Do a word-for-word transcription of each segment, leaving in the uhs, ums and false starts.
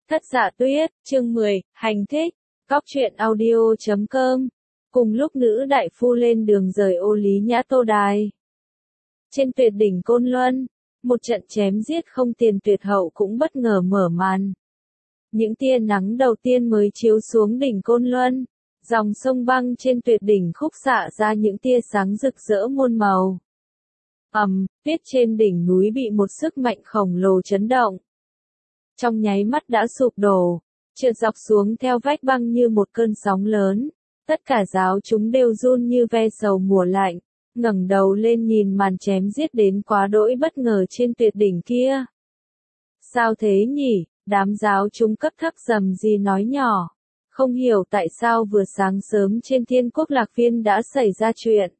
Thất Dạ Tuyết, chương mười, hành thích, Cóc truyện audio chấm com. Cùng lúc nữ đại phu lên đường rời Ô Lý Nhã Tô Đài. Trên tuyệt đỉnh Côn Luân, một trận chém giết không tiền tuyệt hậu cũng bất ngờ mở màn. Những tia nắng đầu tiên mới chiếu xuống đỉnh Côn Luân, dòng sông băng trên tuyệt đỉnh khúc xạ ra những tia sáng rực rỡ muôn màu. Ầm, tuyết trên đỉnh núi bị một sức mạnh khổng lồ chấn động. Trong nháy mắt đã sụp đổ, trượt dọc xuống theo vách băng như một cơn sóng lớn. Tất cả giáo chúng đều run như ve sầu mùa lạnh, ngẩng đầu lên nhìn màn chém giết đến quá đỗi bất ngờ trên tuyệt đỉnh kia. Sao thế nhỉ? Đám giáo chúng cấp thấp rầm rì nói nhỏ. Không hiểu tại sao vừa sáng sớm trên Thiên Quốc Lạc Viên đã xảy ra chuyện.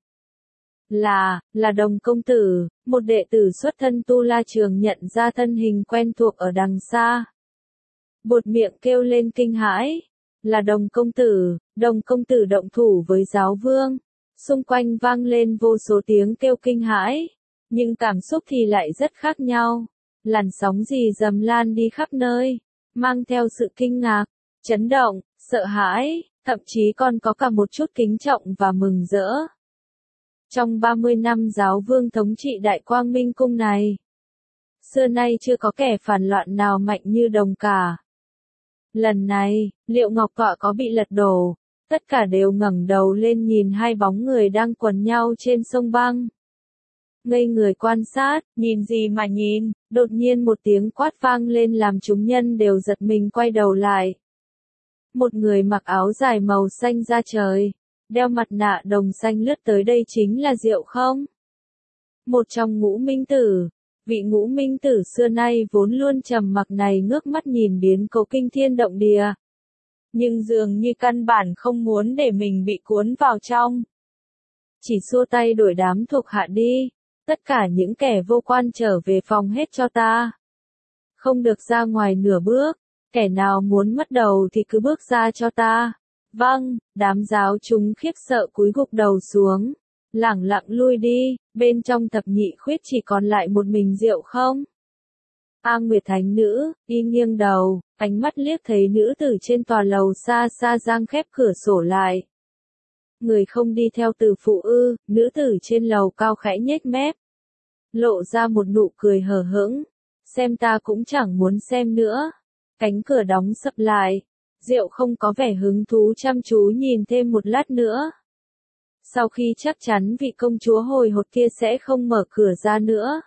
Là, là Đồng công tử, một đệ tử xuất thân Tu La Trường nhận ra thân hình quen thuộc ở đằng xa. Buột miệng kêu lên kinh hãi. Là Đồng công tử, Đồng công tử động thủ với giáo vương. Xung quanh vang lên vô số tiếng kêu kinh hãi, nhưng cảm xúc thì lại rất khác nhau. Làn sóng rì rầm lan đi khắp nơi, mang theo sự kinh ngạc, chấn động, sợ hãi, thậm chí còn có cả một chút kính trọng và mừng rỡ. Trong ba mươi năm giáo vương thống trị Đại Quang Minh Cung này, xưa nay chưa có kẻ phản loạn nào mạnh như Đồng cả. Lần này, liệu ngọc tọa có bị lật đổ? Tất cả đều ngẩng đầu lên nhìn hai bóng người đang quần nhau trên sông băng. Ngây người quan sát, nhìn gì mà nhìn, đột nhiên một tiếng quát vang lên làm chúng nhân đều giật mình quay đầu lại. Một người mặc áo dài màu xanh da trời, đeo mặt nạ đồng xanh lướt tới đây chính là Diệu không? Một trong ngũ minh tử, vị ngũ minh tử xưa nay vốn luôn trầm mặc này ngước mắt nhìn biến cố kinh thiên động địa. Nhưng dường như căn bản không muốn để mình bị cuốn vào trong. Chỉ xua tay đuổi đám thuộc hạ đi, tất cả những kẻ vô quan trở về phòng hết cho ta. Không được ra ngoài nửa bước, kẻ nào muốn mất đầu thì cứ bước ra cho ta. Vâng, đám giáo chúng khiếp sợ cúi gục đầu xuống, lẳng lặng lui đi, bên trong thập nhị khuyết chỉ còn lại một mình Diệu không? A Nguyệt Thánh Nữ, y nghiêng đầu, ánh mắt liếc thấy nữ tử trên tòa lầu xa xa giang khép cửa sổ lại. Người không đi theo từ phụ ư? Nữ tử trên lầu cao khẽ nhếch mép, lộ ra một nụ cười hờ hững. Xem ta cũng chẳng muốn xem nữa. Cánh cửa đóng sập lại. Diệu không có vẻ hứng thú chăm chú nhìn thêm một lát nữa. Sau khi chắc chắn vị công chúa hồi hột kia sẽ không mở cửa ra nữa,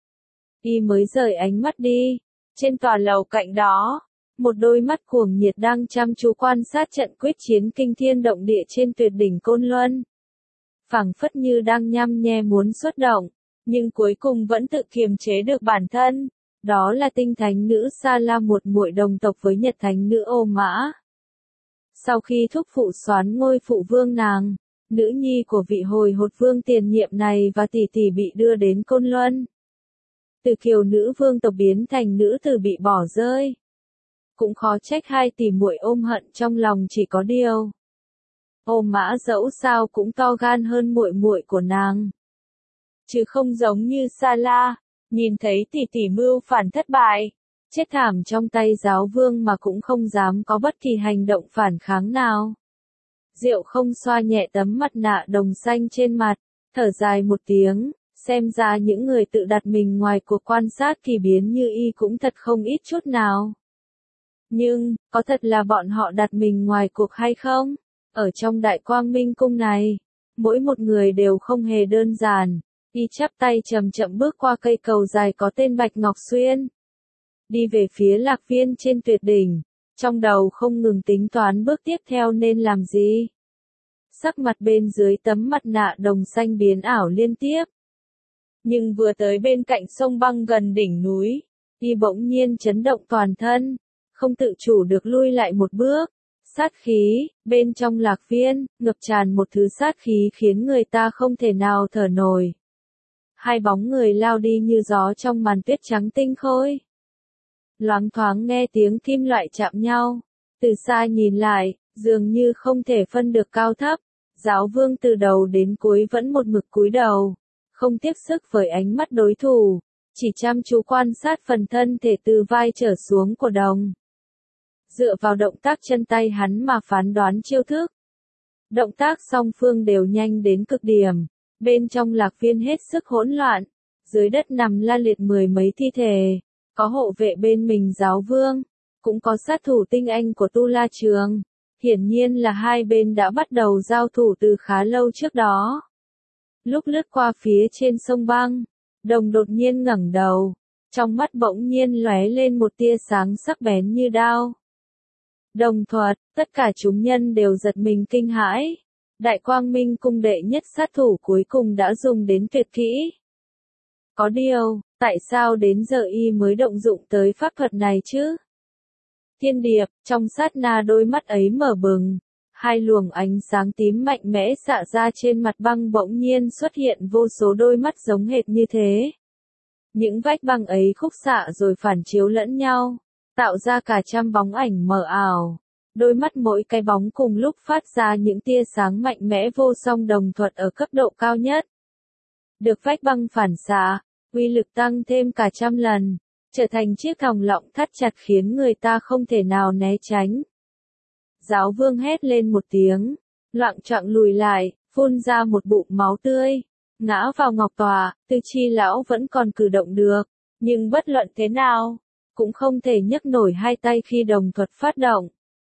y mới rời ánh mắt đi. Trên tòa lầu cạnh đó, một đôi mắt cuồng nhiệt đang chăm chú quan sát trận quyết chiến kinh thiên động địa trên tuyệt đỉnh Côn Luân. Phảng phất như đang nhăm nhe muốn xuất động, nhưng cuối cùng vẫn tự kiềm chế được bản thân. Đó là Tinh Thánh Nữ Sa La, một muội đồng tộc với Nhật Thánh Nữ Ô Mã. Sau khi thúc phụ soán ngôi phụ vương nàng, nữ nhi của vị hồi hột vương tiền nhiệm này và tỷ tỷ bị đưa đến Côn Luân. Từ kiều nữ vương tộc biến thành nữ tử bị bỏ rơi. Cũng khó trách hai tỷ muội ôm hận trong lòng, chỉ có điều Ô Mã dẫu sao cũng to gan hơn muội muội của nàng, chứ không giống như Sa La, nhìn thấy tỷ tỷ mưu phản thất bại, chết thảm trong tay giáo vương mà cũng không dám có bất kỳ hành động phản kháng nào. Diệu không xoa nhẹ tấm mặt nạ đồng xanh trên mặt, thở dài một tiếng. Xem ra những người tự đặt mình ngoài cuộc quan sát kỳ biến như y cũng thật không ít chút nào. Nhưng, có thật là bọn họ đặt mình ngoài cuộc hay không? Ở trong Đại Quang Minh Cung này, mỗi một người đều không hề đơn giản. Y chắp tay chậm chậm bước qua cây cầu dài có tên Bạch Ngọc Xuyên, đi về phía Lạc Viên trên tuyệt đỉnh, trong đầu không ngừng tính toán bước tiếp theo nên làm gì. Sắc mặt bên dưới tấm mặt nạ đồng xanh biến ảo liên tiếp. Nhưng vừa tới bên cạnh sông băng gần đỉnh núi, y bỗng nhiên chấn động toàn thân, không tự chủ được lui lại một bước. Sát khí, bên trong Lạc Viên, ngập tràn một thứ sát khí khiến người ta không thể nào thở nổi. Hai bóng người lao đi như gió trong màn tuyết trắng tinh khôi. Loáng thoáng nghe tiếng kim loại chạm nhau, từ xa nhìn lại, dường như không thể phân được cao thấp. Giáo vương từ đầu đến cuối vẫn một mực cúi đầu, không tiếp sức với ánh mắt đối thủ, chỉ chăm chú quan sát phần thân thể từ vai trở xuống của Đồng. dựa vào động tác chân tay hắn mà phán đoán chiêu thức. Động tác song phương đều nhanh đến cực điểm, bên trong lạc viên hết sức hỗn loạn, dưới đất nằm la liệt mười mấy thi thể, có hộ vệ bên mình giáo vương, cũng có sát thủ tinh anh của Tu La Trường, hiển nhiên là hai bên đã bắt đầu giao thủ từ khá lâu trước đó. Lúc lướt qua phía trên sông băng, Đồng đột nhiên ngẩng đầu, trong mắt bỗng nhiên lóe lên một tia sáng sắc bén như đao. Đồng thuật, tất cả chúng nhân đều giật mình kinh hãi. Đại Quang Minh cung đệ nhất sát thủ cuối cùng đã dùng đến tuyệt kỹ. Có điều, tại sao đến giờ y mới động dụng tới pháp thuật này chứ? Thiên Điệp, trong sát na đôi mắt ấy mở bừng, hai luồng ánh sáng tím mạnh mẽ xạ ra trên mặt băng bỗng nhiên xuất hiện vô số đôi mắt giống hệt như thế. Những vách băng ấy khúc xạ rồi phản chiếu lẫn nhau, tạo ra cả trăm bóng ảnh mờ ảo. Đôi mắt mỗi cái bóng cùng lúc phát ra những tia sáng mạnh mẽ vô song đồng thuật ở cấp độ cao nhất. Được vách băng phản xạ, uy lực tăng thêm cả trăm lần, trở thành chiếc thòng lọng thắt chặt khiến người ta không thể nào né tránh. Giáo vương hét lên một tiếng, loạng choạng lùi lại, phun ra một bụng máu tươi, ngã vào ngọc tòa. Tư Chi lão vẫn còn cử động được, nhưng bất luận thế nào, cũng không thể nhấc nổi hai tay khi đồng thuật phát động.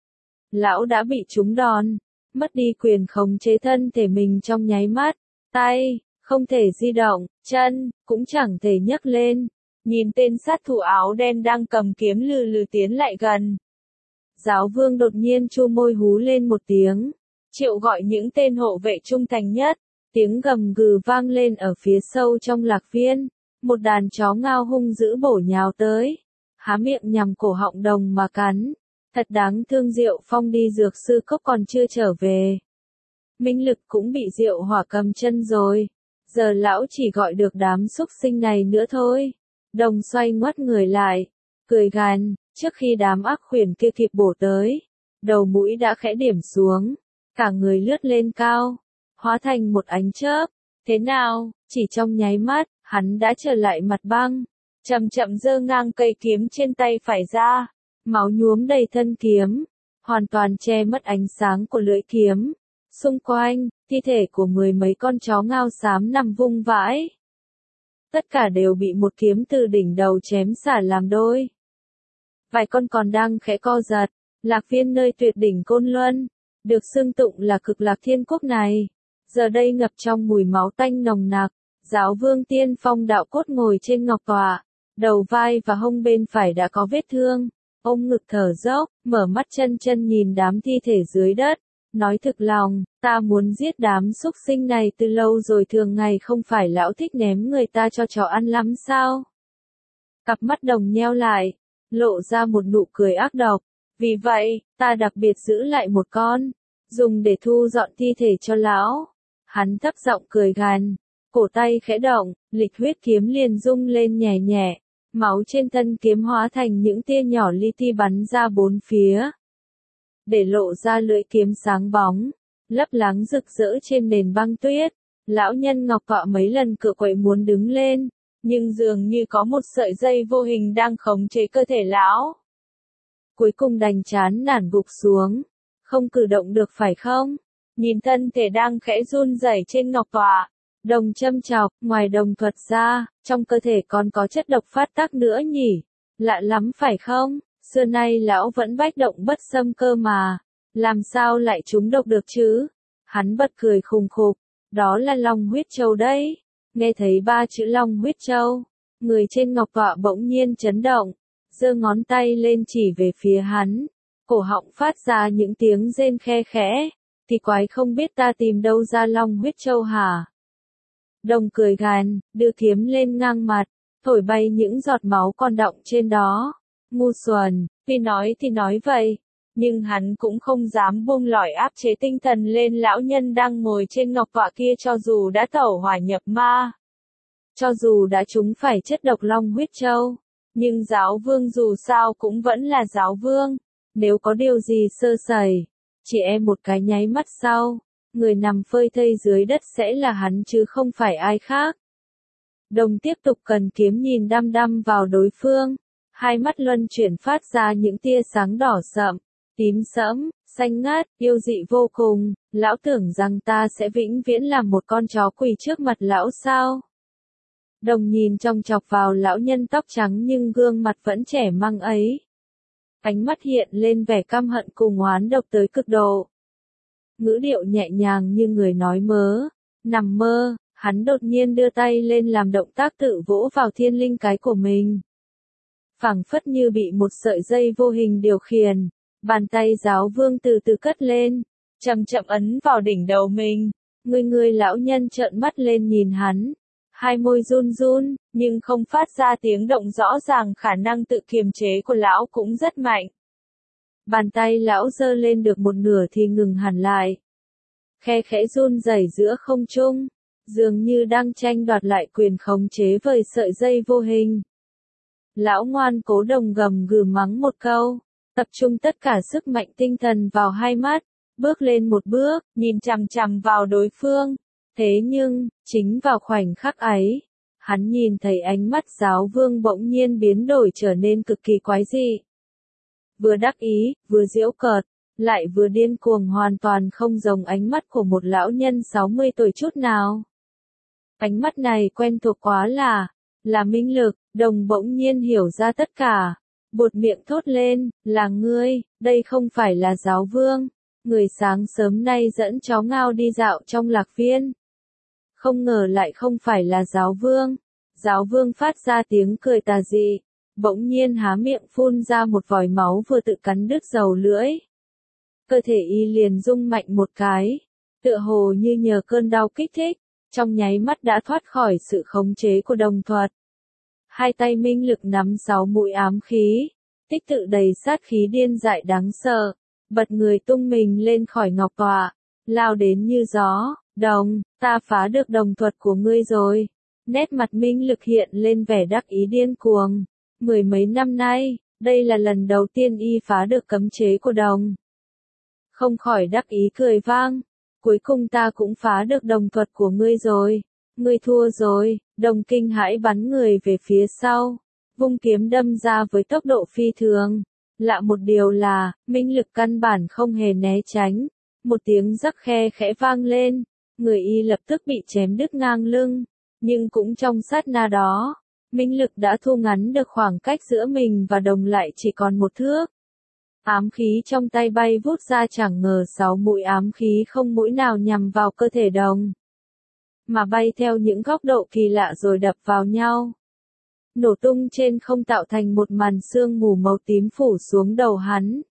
Lão đã bị trúng đòn, mất đi quyền khống chế thân thể mình trong nháy mắt, tay không thể di động, chân cũng chẳng thể nhấc lên. Nhìn tên sát thủ áo đen đang cầm kiếm lừ lừ tiến lại gần. Giáo vương đột nhiên chu môi hú lên một tiếng, triệu gọi những tên hộ vệ trung thành nhất, tiếng gầm gừ vang lên ở phía sâu trong lạc viên, một đàn chó ngao hung dữ bổ nhào tới, há miệng nhằm cổ họng Đồng mà cắn. Thật đáng thương, Diệu Phong đi dược sư cốc còn chưa trở về. Minh Lực cũng bị Diệu Hỏa cầm chân rồi, giờ lão chỉ gọi được đám xúc sinh này nữa thôi. Đồng xoay ngoắt người lại, cười gằn, trước khi đám ác khuyển kia kịp bổ tới, đầu mũi đã khẽ điểm xuống, cả người lướt lên cao, hóa thành một ánh chớp. Thế nào, chỉ trong nháy mắt, hắn đã trở lại mặt băng, chậm chậm giơ ngang cây kiếm trên tay phải ra, máu nhuốm đầy thân kiếm, hoàn toàn che mất ánh sáng của lưỡi kiếm. Xung quanh, thi thể của mười mấy con chó ngao xám nằm vung vãi. Tất cả đều bị một kiếm từ đỉnh đầu chém xả làm đôi. Vài con còn đang khẽ co giật. Lạc viên nơi tuyệt đỉnh Côn Luân, được xưng tụng là cực lạc thiên quốc này, giờ đây ngập trong mùi máu tanh nồng nặc. Giáo vương tiên phong đạo cốt ngồi trên ngọc tọa, đầu vai và hông bên phải đã có vết thương, ôm ngực thở dốc, mở mắt chân chân nhìn đám thi thể dưới đất, nói thực lòng, ta muốn giết đám xúc sinh này từ lâu rồi, thường ngày không phải lão thích ném người ta cho chó ăn lắm sao? Cặp mắt Đồng nheo lại, lộ ra một nụ cười ác độc, vì vậy, ta đặc biệt giữ lại một con, dùng để thu dọn thi thể cho lão. Hắn thấp giọng cười gằn, cổ tay khẽ động, lịch huyết kiếm liền rung lên nhẹ nhẹ, máu trên thân kiếm hóa thành những tia nhỏ li ti bắn ra bốn phía, để lộ ra lưỡi kiếm sáng bóng, lấp lánh rực rỡ trên nền băng tuyết. Lão nhân ngọc tọa mấy lần cựa quậy muốn đứng lên, nhưng dường như có một sợi dây vô hình đang khống chế cơ thể lão. Cuối cùng đành chán nản gục xuống, không cử động được phải không? Nhìn thân thể đang khẽ run rẩy trên ngọc tọa, Đồng châm chọc, ngoài đồng thuật ra, trong cơ thể còn có chất độc phát tác nữa nhỉ? Lạ lắm phải không? Xưa nay lão vẫn bách động bất xâm cơ mà, làm sao lại trúng độc được chứ? Hắn bật cười khùng khục, đó là Long huyết châu đấy. Nghe thấy ba chữ Long huyết châu, người trên ngọc tọa bỗng nhiên chấn động, giơ ngón tay lên chỉ về phía hắn, cổ họng phát ra những tiếng rên khe khẽ, thì quái không biết ta tìm đâu ra Long huyết châu hả? Đồng cười gằn, đưa kiếm lên ngang mặt, thổi bay những giọt máu còn đọng trên đó. Ngu xuẩn, tuy nói thì nói vậy, nhưng hắn cũng không dám buông lỏi áp chế tinh thần lên lão nhân đang ngồi trên ngọc tọa kia, cho dù đã tẩu hỏa nhập ma, cho dù đã trúng phải chất độc Long huyết châu, nhưng giáo vương dù sao cũng vẫn là giáo vương, nếu có điều gì sơ sẩy, chỉ e một cái nháy mắt sau, người nằm phơi thây dưới đất sẽ là hắn chứ không phải ai khác. Đồng tiếp tục cần kiếm nhìn đăm đăm vào đối phương, hai mắt luân chuyển phát ra những tia sáng đỏ sậm, tím sẫm, xanh ngát, yêu dị vô cùng. Lão tưởng rằng ta sẽ vĩnh viễn làm một con chó quỳ trước mặt lão sao? Đồng nhìn chòng chọc vào lão nhân tóc trắng nhưng gương mặt vẫn trẻ măng ấy. Ánh mắt hiện lên vẻ căm hận cùng oán độc tới cực độ. Ngữ điệu nhẹ nhàng như người nói mớ, nằm mơ, hắn đột nhiên đưa tay lên làm động tác tự vỗ vào thiên linh cái của mình. Phảng phất như bị một sợi dây vô hình điều khiển, bàn tay giáo vương từ từ cất lên, chậm chậm ấn vào đỉnh đầu mình. Người người lão nhân trợn mắt lên nhìn hắn, hai môi run run, nhưng không phát ra tiếng động, rõ ràng khả năng tự kiềm chế của lão cũng rất mạnh. Bàn tay lão giơ lên được một nửa thì ngừng hẳn lại. Khe khẽ run rẩy giữa không trung, dường như đang tranh đoạt lại quyền khống chế với sợi dây vô hình. Lão ngoan cố đồng gầm gừ mắng một câu, tập trung tất cả sức mạnh tinh thần vào hai mắt, bước lên một bước, nhìn chằm chằm vào đối phương. Thế nhưng, chính vào khoảnh khắc ấy, hắn nhìn thấy ánh mắt giáo vương bỗng nhiên biến đổi trở nên cực kỳ quái dị. Vừa đắc ý, vừa giễu cợt, lại vừa điên cuồng, hoàn toàn không giống ánh mắt của một lão nhân sáu mươi tuổi chút nào. Ánh mắt này quen thuộc quá là, là Minh Lực. Đồng bỗng nhiên hiểu ra tất cả, buột miệng thốt lên, là ngươi, đây không phải là giáo vương, người sáng sớm nay dẫn chó ngao đi dạo trong lạc viên. Không ngờ lại không phải là giáo vương. Giáo vương phát ra tiếng cười tà dị, bỗng nhiên há miệng phun ra một vòi máu vừa tự cắn đứt dầu lưỡi. Cơ thể y liền rung mạnh một cái, tựa hồ như nhờ cơn đau kích thích, trong nháy mắt đã thoát khỏi sự khống chế của đồng thuật. Hai tay Minh Lực nắm sáu mũi ám khí, tích tự đầy sát khí điên dại đáng sợ, bật người tung mình lên khỏi ngọc tọa, lao đến như gió. Đồng, ta phá được đồng thuật của ngươi rồi. Nét mặt Minh Lực hiện lên vẻ đắc ý điên cuồng. Mười mấy năm nay, đây là lần đầu tiên y phá được cấm chế của đồng. Không khỏi đắc ý cười vang. Cuối cùng ta cũng phá được đồng thuật của ngươi rồi. Ngươi thua rồi. Đồng kinh hãi bắn người về phía sau, vung kiếm đâm ra với tốc độ phi thường. Lạ một điều là, Minh Lực căn bản không hề né tránh. Một tiếng rắc khe khẽ vang lên, người y lập tức bị chém đứt ngang lưng. Nhưng cũng trong sát na đó, Minh Lực đã thu ngắn được khoảng cách giữa mình và đồng lại chỉ còn một thước. Ám khí trong tay bay vút ra, chẳng ngờ sáu mũi ám khí không mũi nào nhằm vào cơ thể đồng, mà bay theo những góc độ kỳ lạ rồi đập vào nhau. Nổ tung trên không tạo thành một màn sương mù màu tím phủ xuống đầu hắn.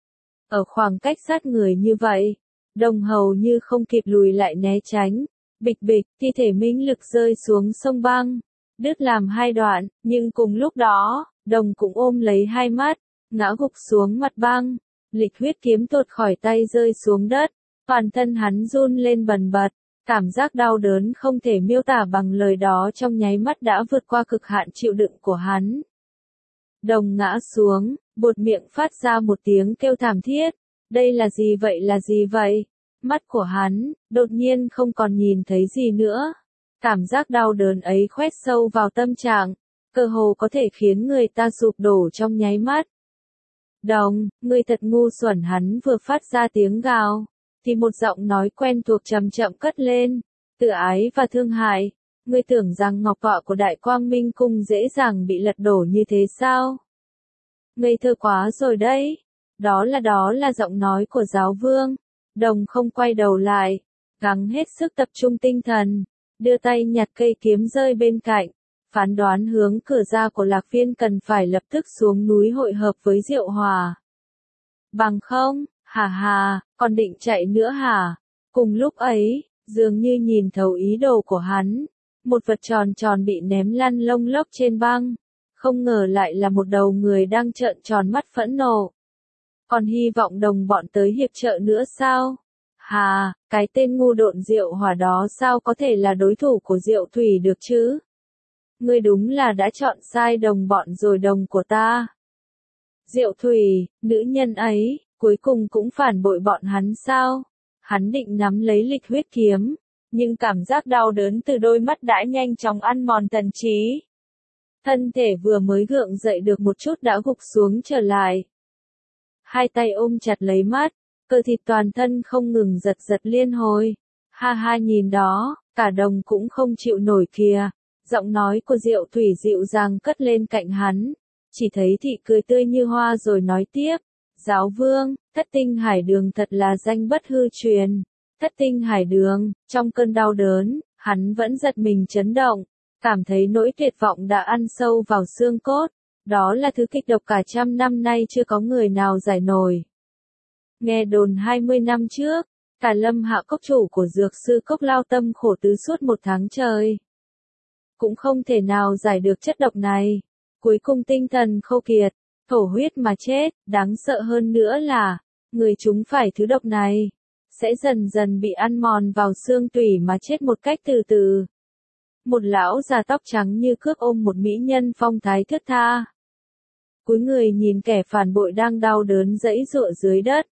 Ở khoảng cách sát người như vậy, đồng hầu như không kịp lùi lại né tránh. Bịch bịch, thi thể Minh Lực rơi xuống sông băng, đứt làm hai đoạn, nhưng cùng lúc đó, đồng cũng ôm lấy hai mắt, ngã gục xuống mặt băng. Lịch huyết kiếm tuột khỏi tay rơi xuống đất, toàn thân hắn run lên bần bật. Cảm giác đau đớn không thể miêu tả bằng lời đó trong nháy mắt đã vượt qua cực hạn chịu đựng của hắn. Đồng ngã xuống, buột miệng phát ra một tiếng kêu thảm thiết. Đây là gì vậy, là gì vậy? Mắt của hắn, đột nhiên không còn nhìn thấy gì nữa. Cảm giác đau đớn ấy khoét sâu vào tâm trạng, cơ hồ có thể khiến người ta sụp đổ trong nháy mắt. Đồng, ngươi thật ngu xuẩn, hắn vừa phát ra tiếng gào, thì một giọng nói quen thuộc chậm chậm cất lên, tự ái và thương hại. Ngươi tưởng rằng ngọc tọa của Đại Quang Minh Cung dễ dàng bị lật đổ như thế sao? Ngây thơ quá rồi đấy. Đó là đó là giọng nói của giáo vương. Đồng không quay đầu lại, gắng hết sức tập trung tinh thần, đưa tay nhặt cây kiếm rơi bên cạnh, phán đoán hướng cửa ra của lạc viên cần phải lập tức xuống núi hội hợp với Diệu Hòa. Bằng không, hà hà, còn định chạy nữa hả? Cùng lúc ấy, dường như nhìn thấu ý đồ của hắn, một vật tròn tròn bị ném lăn lông lốc trên băng, không ngờ lại là một đầu người đang trợn tròn mắt phẫn nộ. Còn hy vọng đồng bọn tới hiệp trợ nữa sao? Hà, cái tên ngu độn Diệu Hòa đó sao có thể là đối thủ của Diệu Thủy được chứ? Ngươi đúng là đã chọn sai đồng bọn rồi, đồng của ta. Diệu Thủy, nữ nhân ấy, cuối cùng cũng phản bội bọn hắn sao? Hắn định nắm lấy lịch huyết kiếm, nhưng cảm giác đau đớn từ đôi mắt đã nhanh chóng ăn mòn thần trí. Thân thể vừa mới gượng dậy được một chút đã gục xuống trở lại. Hai tay ôm chặt lấy mắt, cơ thịt toàn thân không ngừng giật giật liên hồi. Ha ha nhìn đó, cả đồng cũng không chịu nổi kìa. Giọng nói của Diệu Thủy dịu dàng cất lên cạnh hắn. Chỉ thấy thị cười tươi như hoa rồi nói tiếp. Giáo vương, thất tinh hải đường thật là danh bất hư truyền. Thất tinh hải đường, trong cơn đau đớn, hắn vẫn giật mình chấn động. Cảm thấy nỗi tuyệt vọng đã ăn sâu vào xương cốt. Đó là thứ kịch độc cả trăm năm nay chưa có người nào giải nổi. Nghe đồn hai mươi năm trước, cả Lâm Hạ cốc chủ của dược sư cốc lao tâm khổ tứ suốt một tháng trời. Cũng không thể nào giải được chất độc này. Cuối cùng tinh thần khô kiệt, thổ huyết mà chết. Đáng sợ hơn nữa là, người chúng phải thứ độc này, sẽ dần dần bị ăn mòn vào xương tủy mà chết một cách từ từ. Một lão già tóc trắng như cước ôm một mỹ nhân phong thái thướt tha. Cúi người nhìn kẻ phản bội đang đau đớn giãy giụa dưới đất.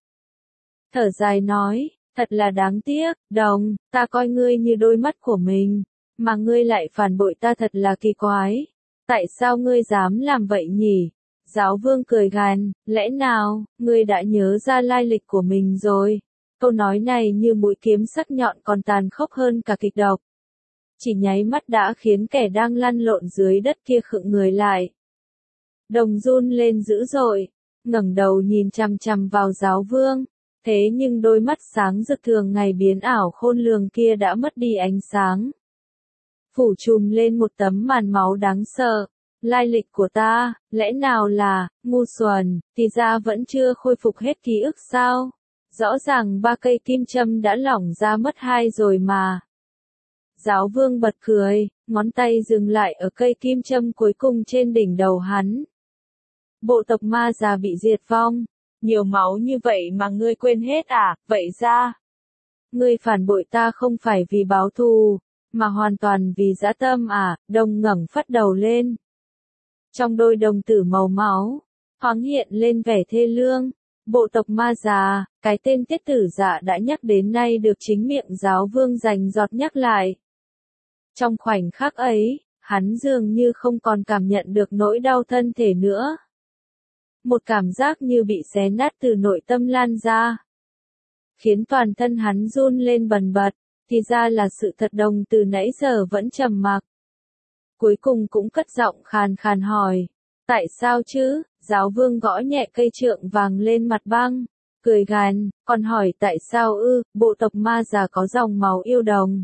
Thở dài nói, thật là đáng tiếc, Đồng, ta coi ngươi như đôi mắt của mình, mà ngươi lại phản bội ta thật là kỳ quái. Tại sao ngươi dám làm vậy nhỉ? Giáo vương cười gằn, lẽ nào, ngươi đã nhớ ra lai lịch của mình rồi? Câu nói này như mũi kiếm sắc nhọn còn tàn khốc hơn cả kịch độc. Chỉ nháy mắt đã khiến kẻ đang lăn lộn dưới đất kia khựng người lại. Đồng run lên dữ dội, ngẩng đầu nhìn chằm chằm vào giáo vương. Thế nhưng đôi mắt sáng rực thường ngày biến ảo khôn lường kia đã mất đi ánh sáng. Phủ trùm lên một tấm màn máu đáng sợ. Lai lịch của ta, lẽ nào là, ngu xuẩn, thì ra vẫn chưa khôi phục hết ký ức sao? Rõ ràng ba cây kim châm đã lỏng ra mất hai rồi mà. Giáo vương bật cười, ngón tay dừng lại ở cây kim châm cuối cùng trên đỉnh đầu hắn. Bộ tộc ma già bị diệt vong. Nhiều máu như vậy mà ngươi quên hết à, vậy ra. Ngươi phản bội ta không phải vì báo thù, mà hoàn toàn vì dã tâm à, Đồng ngẩng phát đầu lên. Trong đôi đồng tử màu máu, thoáng hiện lên vẻ thê lương. Bộ tộc ma già, cái tên tiết tử dạ đã nhắc đến nay được chính miệng giáo vương dành giọt nhắc lại. Trong khoảnh khắc ấy, hắn dường như không còn cảm nhận được nỗi đau thân thể nữa. Một cảm giác như bị xé nát từ nội tâm lan ra. Khiến toàn thân hắn run lên bần bật, thì ra là sự thật. Đồng từ nãy giờ vẫn trầm mặc. Cuối cùng cũng cất giọng khàn khàn hỏi. Tại sao chứ? Giáo vương gõ nhẹ cây trượng vàng lên mặt băng. Cười gằn, còn hỏi tại sao ư, bộ tộc ma già có dòng máu yêu đồng.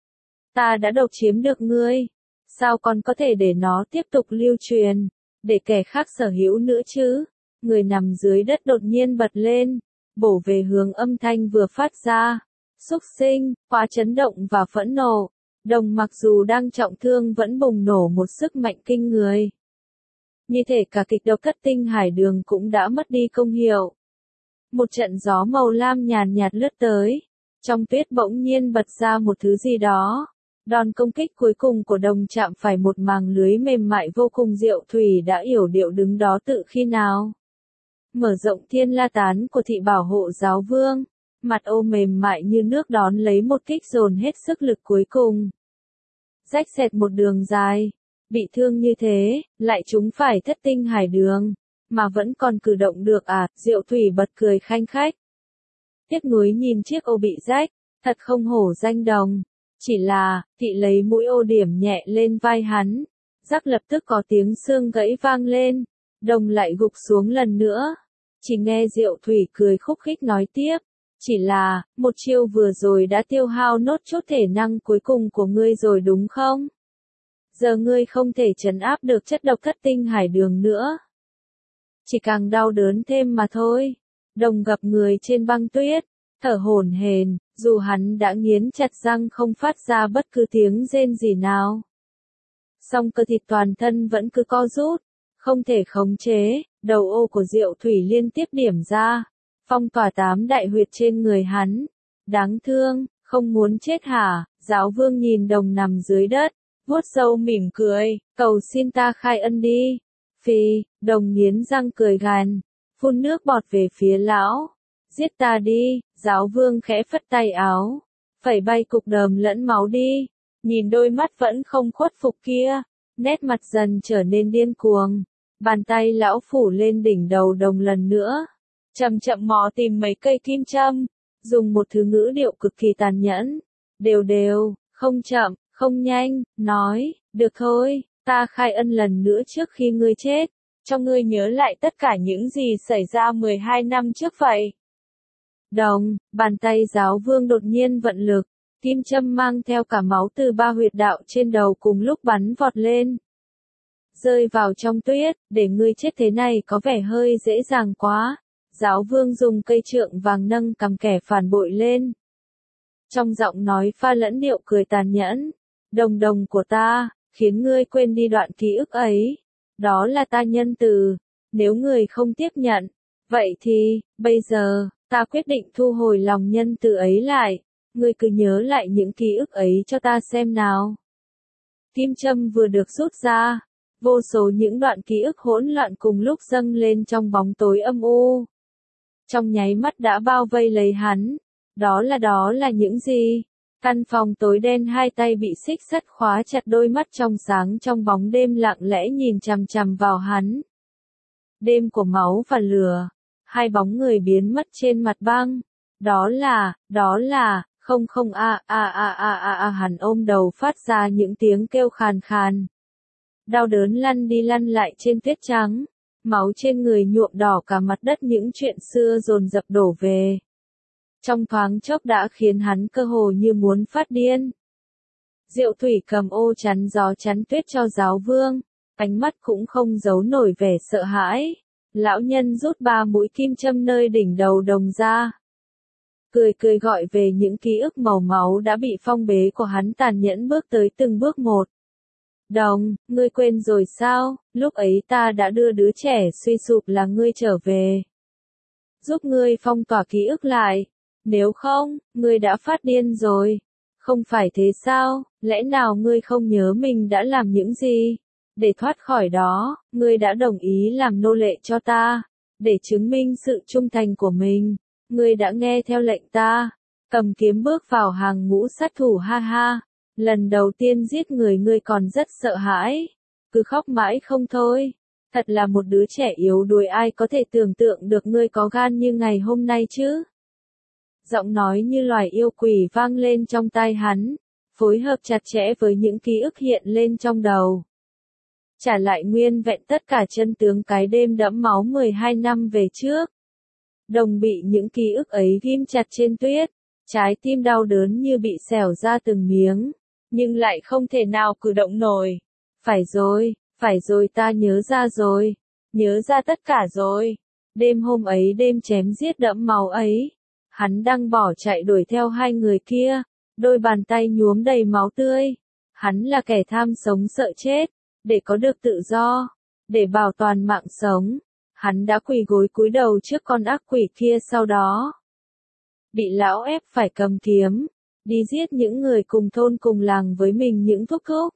Ta đã độc chiếm được ngươi. Sao còn có thể để nó tiếp tục lưu truyền, để kẻ khác sở hữu nữa chứ? Người nằm dưới đất đột nhiên bật lên, bổ về hướng âm thanh vừa phát ra. Xúc sinh, quá chấn động và phẫn nộ. Đồng mặc dù đang trọng thương vẫn bùng nổ một sức mạnh kinh người. Như thể cả kịch độc thất tinh hải đường cũng đã mất đi công hiệu. Một trận gió màu lam nhàn nhạt lướt tới. Trong tuyết bỗng nhiên bật ra một thứ gì đó. Đòn công kích cuối cùng của đồng chạm phải một màng lưới mềm mại vô cùng. Diệu Thủy đã yểu điệu đứng đó tự khi nào. Mở rộng thiên la tán của thị bảo hộ giáo vương. Mặt ô mềm mại như nước đón lấy một kích dồn hết sức lực cuối cùng. Rách xẹt một đường dài. Bị thương như thế, lại chúng phải thất tinh hải đường. Mà vẫn còn cử động được à, Diệu Thủy bật cười khanh khách. Tiếc nuối nhìn chiếc ô bị rách, thật không hổ danh Đồng. Chỉ là, thị lấy mũi ô điểm nhẹ lên vai hắn. Rắc lập tức có tiếng xương gãy vang lên. Đồng lại gục xuống lần nữa. Chỉ nghe Diệu Thủy cười khúc khích nói tiếp. Chỉ là, một chiêu vừa rồi đã tiêu hao nốt chút thể năng cuối cùng của ngươi rồi đúng không? Giờ ngươi không thể trấn áp được chất độc thất tinh hải đường nữa. Chỉ càng đau đớn thêm mà thôi. Đồng gập người trên băng tuyết, thở hổn hển, dù hắn đã nghiến chặt răng không phát ra bất cứ tiếng rên gì nào. Song cơ thịt toàn thân vẫn cứ co rút, không thể khống chế, đầu ô của Diệu Thủy liên tiếp điểm ra, phong tỏa tám đại huyệt trên người hắn. Đáng thương, không muốn chết hả? Giáo vương nhìn Đồng nằm dưới đất, vuốt râu mỉm cười, cầu xin ta khai ân đi. Phi, Đồng nghiến răng cười gằn, phun nước bọt về phía lão. Giết ta đi, giáo vương khẽ phất tay áo, phẩy bay cục đờm lẫn máu đi. Nhìn đôi mắt vẫn không khuất phục kia, nét mặt dần trở nên điên cuồng. Bàn tay lão phủ lên đỉnh đầu đồng lần nữa, chậm chậm mò tìm mấy cây kim châm, dùng một thứ ngữ điệu cực kỳ tàn nhẫn, đều đều, không chậm, không nhanh, nói, được thôi, ta khai ân lần nữa trước khi ngươi chết, cho ngươi nhớ lại tất cả những gì xảy ra mười hai năm trước vậy. Đồng, bàn tay giáo vương đột nhiên vận lực, kim châm mang theo cả máu từ ba huyệt đạo trên đầu cùng lúc bắn vọt lên. Rơi vào trong tuyết, để ngươi chết thế này có vẻ hơi dễ dàng quá. Giáo vương dùng cây trượng vàng nâng cầm kẻ phản bội lên. Trong giọng nói pha lẫn điệu cười tàn nhẫn. Đồng đồng của ta, khiến ngươi quên đi đoạn ký ức ấy. Đó là ta nhân từ. Nếu ngươi không tiếp nhận, vậy thì, bây giờ, ta quyết định thu hồi lòng nhân từ ấy lại. Ngươi cứ nhớ lại những ký ức ấy cho ta xem nào. Kim châm vừa được rút ra. Vô số những đoạn ký ức hỗn loạn cùng lúc dâng lên trong bóng tối âm u. Trong nháy mắt đã bao vây lấy hắn. Đó là đó là những gì? Căn phòng tối đen, hai tay bị xích sắt khóa chặt, đôi mắt trong sáng trong bóng đêm lặng lẽ nhìn chằm chằm vào hắn. Đêm của máu và lửa. Hai bóng người biến mất trên mặt băng. Đó là, đó là, không không a a a a a a hắn ôm đầu phát ra những tiếng kêu khàn khàn. Đau đớn lăn đi lăn lại trên tuyết trắng, máu trên người nhuộm đỏ cả mặt đất, những chuyện xưa dồn dập đổ về. Trong thoáng chốc đã khiến hắn cơ hồ như muốn phát điên. Diệu Thủy cầm ô chắn gió chắn tuyết cho giáo vương, ánh mắt cũng không giấu nổi vẻ sợ hãi. Lão nhân rút ba mũi kim châm nơi đỉnh đầu đồng ra. Cười cười gọi về những ký ức màu máu đã bị phong bế của hắn, tàn nhẫn bước tới từng bước một. Đồng, ngươi quên rồi sao, lúc ấy ta đã đưa đứa trẻ suy sụp là ngươi trở về. Giúp ngươi phong tỏa ký ức lại. Nếu không, ngươi đã phát điên rồi. Không phải thế sao, lẽ nào ngươi không nhớ mình đã làm những gì? Để thoát khỏi đó, ngươi đã đồng ý làm nô lệ cho ta. Để chứng minh sự trung thành của mình, ngươi đã nghe theo lệnh ta. Cầm kiếm bước vào hàng ngũ sát thủ, ha ha. Lần đầu tiên giết người ngươi còn rất sợ hãi, cứ khóc mãi không thôi. Thật là một đứa trẻ yếu đuối, ai có thể tưởng tượng được ngươi có gan như ngày hôm nay chứ. Giọng nói như loài yêu quỷ vang lên trong tai hắn, phối hợp chặt chẽ với những ký ức hiện lên trong đầu. Trả lại nguyên vẹn tất cả chân tướng cái đêm đẫm máu mười hai năm về trước. Đồng bị những ký ức ấy ghim chặt trên tuyết, trái tim đau đớn như bị xẻo ra từng miếng. Nhưng lại không thể nào cử động nổi. Phải rồi, phải rồi, ta nhớ ra rồi. Nhớ ra tất cả rồi. Đêm hôm ấy, đêm chém giết đẫm máu ấy. Hắn đang bỏ chạy đuổi theo hai người kia. Đôi bàn tay nhuốm đầy máu tươi. Hắn là kẻ tham sống sợ chết. Để có được tự do. Để bảo toàn mạng sống. Hắn đã quỳ gối cúi đầu trước con ác quỷ kia, sau đó bị lão ép phải cầm kiếm. Đi giết những người cùng thôn cùng làng với mình, những thúc thúc.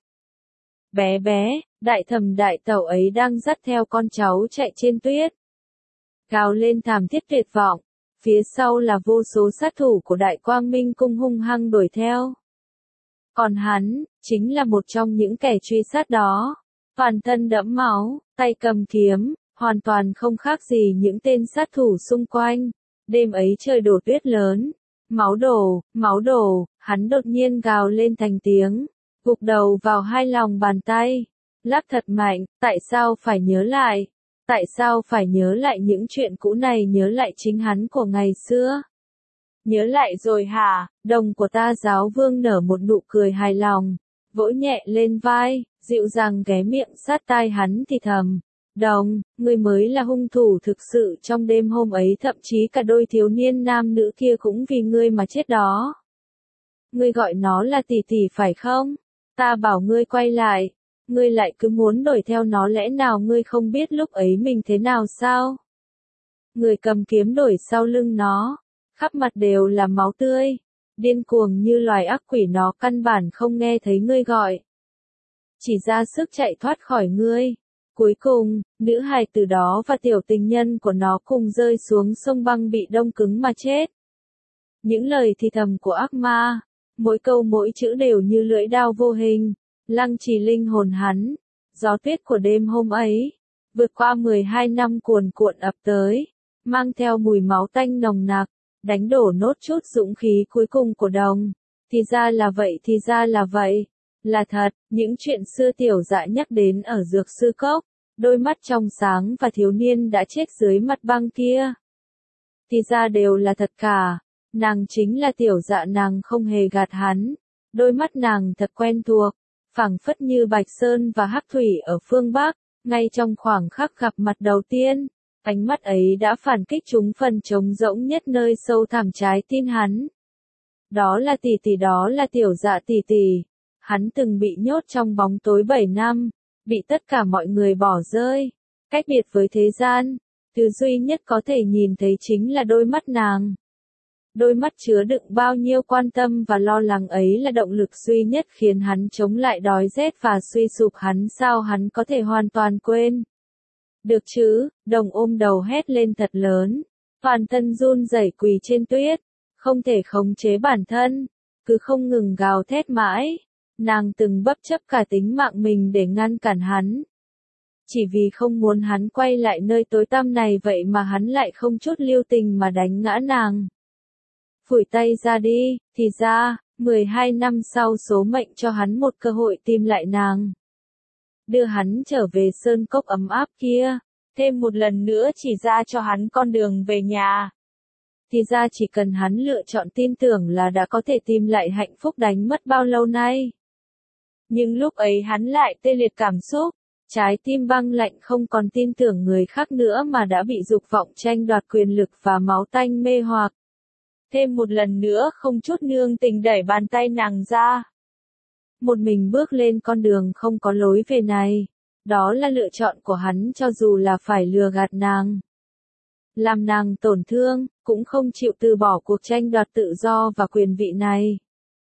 Bé bé, đại thẩm đại tẩu ấy đang dắt theo con cháu chạy trên tuyết. Gào lên thảm thiết tuyệt vọng. Phía sau là vô số sát thủ của Đại Quang Minh Cung hung hăng đuổi theo. Còn hắn, chính là một trong những kẻ truy sát đó. Toàn thân đẫm máu, tay cầm kiếm, hoàn toàn không khác gì những tên sát thủ xung quanh. Đêm ấy trời đổ tuyết lớn. Máu đổ, máu đổ, hắn đột nhiên gào lên thành tiếng, gục đầu vào hai lòng bàn tay, lắc thật mạnh. Tại sao phải nhớ lại? Tại sao phải nhớ lại những chuyện cũ này, nhớ lại chính hắn của ngày xưa? Nhớ lại rồi hả? Đồng của ta. Giáo vương nở một nụ cười hài lòng, vỗ nhẹ lên vai, dịu dàng ghé miệng sát tai hắn thì thầm. Đồng, ngươi mới là hung thủ thực sự trong đêm hôm ấy, thậm chí cả đôi thiếu niên nam nữ kia cũng vì ngươi mà chết đó. Ngươi gọi nó là tỷ tỷ phải không? Ta bảo ngươi quay lại, ngươi lại cứ muốn đuổi theo nó, lẽ nào ngươi không biết lúc ấy mình thế nào sao? Người cầm kiếm đuổi sau lưng nó, khắp mặt đều là máu tươi, điên cuồng như loài ác quỷ, nó căn bản không nghe thấy ngươi gọi. Chỉ ra sức chạy thoát khỏi ngươi. Cuối cùng, nữ hài từ đó và tiểu tình nhân của nó cùng rơi xuống sông băng bị đông cứng mà chết. Những lời thì thầm của ác ma, mỗi câu mỗi chữ đều như lưỡi đao vô hình, lăng trì linh hồn hắn. Gió tuyết của đêm hôm ấy, vượt qua mười hai năm cuồn cuộn ập tới, mang theo mùi máu tanh nồng nặc, đánh đổ nốt chút dũng khí cuối cùng của Đồng. Thì ra là vậy, thì ra là vậy, là thật, những chuyện xưa Tiểu Dạ nhắc đến ở Dược Sư Cốc, đôi mắt trong sáng và thiếu niên đã chết dưới mặt băng kia. Thì ra đều là thật cả, nàng chính là Tiểu Dạ, nàng không hề gạt hắn, đôi mắt nàng thật quen thuộc, phảng phất như Bạch Sơn và Hắc Thủy ở phương Bắc, ngay trong khoảng khắc gặp mặt đầu tiên, ánh mắt ấy đã phản kích trúng phần trống rỗng nhất nơi sâu thẳm trái tim hắn. Đó là tỷ tỷ, đó là Tiểu Dạ tỷ tỷ. Hắn từng bị nhốt trong bóng tối bảy năm, bị tất cả mọi người bỏ rơi, cách biệt với thế gian, thứ duy nhất có thể nhìn thấy chính là đôi mắt nàng. Đôi mắt chứa đựng bao nhiêu quan tâm và lo lắng ấy là động lực duy nhất khiến hắn chống lại đói rét và suy sụp. Hắn sao hắn có thể hoàn toàn quên? Được chứ, Đồng ôm đầu hét lên thật lớn, toàn thân run rẩy quỳ trên tuyết, không thể khống chế bản thân, cứ không ngừng gào thét mãi. Nàng từng bất chấp cả tính mạng mình để ngăn cản hắn. Chỉ vì không muốn hắn quay lại nơi tối tăm này, vậy mà hắn lại không chút lưu tình mà đánh ngã nàng. Phủi tay ra đi, thì ra, mười hai năm sau số mệnh cho hắn một cơ hội tìm lại nàng. Đưa hắn trở về sơn cốc ấm áp kia, thêm một lần nữa chỉ ra cho hắn con đường về nhà. Thì ra chỉ cần hắn lựa chọn tin tưởng là đã có thể tìm lại hạnh phúc đánh mất bao lâu nay. Nhưng lúc ấy hắn lại tê liệt cảm xúc, trái tim băng lạnh, không còn tin tưởng người khác nữa mà đã bị dục vọng tranh đoạt quyền lực và máu tanh mê hoặc. Thêm một lần nữa không chút nương tình đẩy bàn tay nàng ra. Một mình bước lên con đường không có lối về này. Đó là lựa chọn của hắn, cho dù là phải lừa gạt nàng, làm nàng tổn thương, cũng không chịu từ bỏ cuộc tranh đoạt tự do và quyền vị này.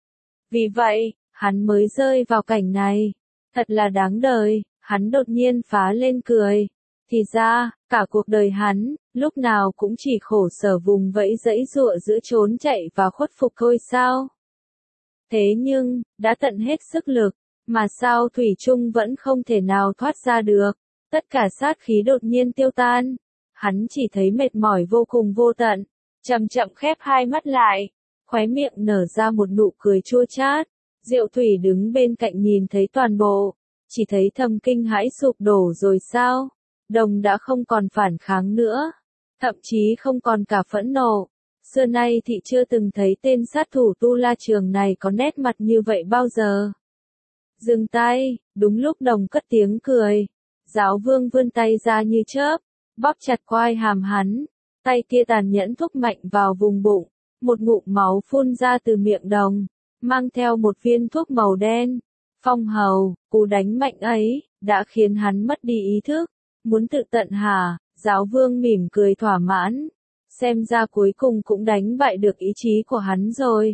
Vì vậy, hắn mới rơi vào cảnh này. Thật là đáng đời, hắn đột nhiên phá lên cười. Thì ra, cả cuộc đời hắn, lúc nào cũng chỉ khổ sở vùng vẫy giãy giụa giữa trốn chạy và khuất phục thôi sao? Thế nhưng, đã tận hết sức lực, mà sao thủy chung vẫn không thể nào thoát ra được. Tất cả sát khí đột nhiên tiêu tan. Hắn chỉ thấy mệt mỏi vô cùng vô tận, chậm chậm khép hai mắt lại, khóe miệng nở ra một nụ cười chua chát. Diệu Thủy đứng bên cạnh nhìn thấy toàn bộ, chỉ thấy thầm kinh hãi, sụp đổ rồi sao? Đồng đã không còn phản kháng nữa, thậm chí không còn cả phẫn nộ. Xưa nay thị chưa từng thấy tên sát thủ Tu La Trường này có nét mặt như vậy bao giờ. Dừng tay, đúng lúc Đồng cất tiếng cười, Giáo Vương vươn tay ra như chớp, bóp chặt quai hàm hắn, tay kia tàn nhẫn thúc mạnh vào vùng bụng, một ngụm máu phun ra từ miệng Đồng, mang theo một viên thuốc màu đen. Phong hầu, cú đánh mạnh ấy, đã khiến hắn mất đi ý thức, muốn tự tận hả? Giáo Vương mỉm cười thỏa mãn, xem ra cuối cùng cũng đánh bại được ý chí của hắn rồi.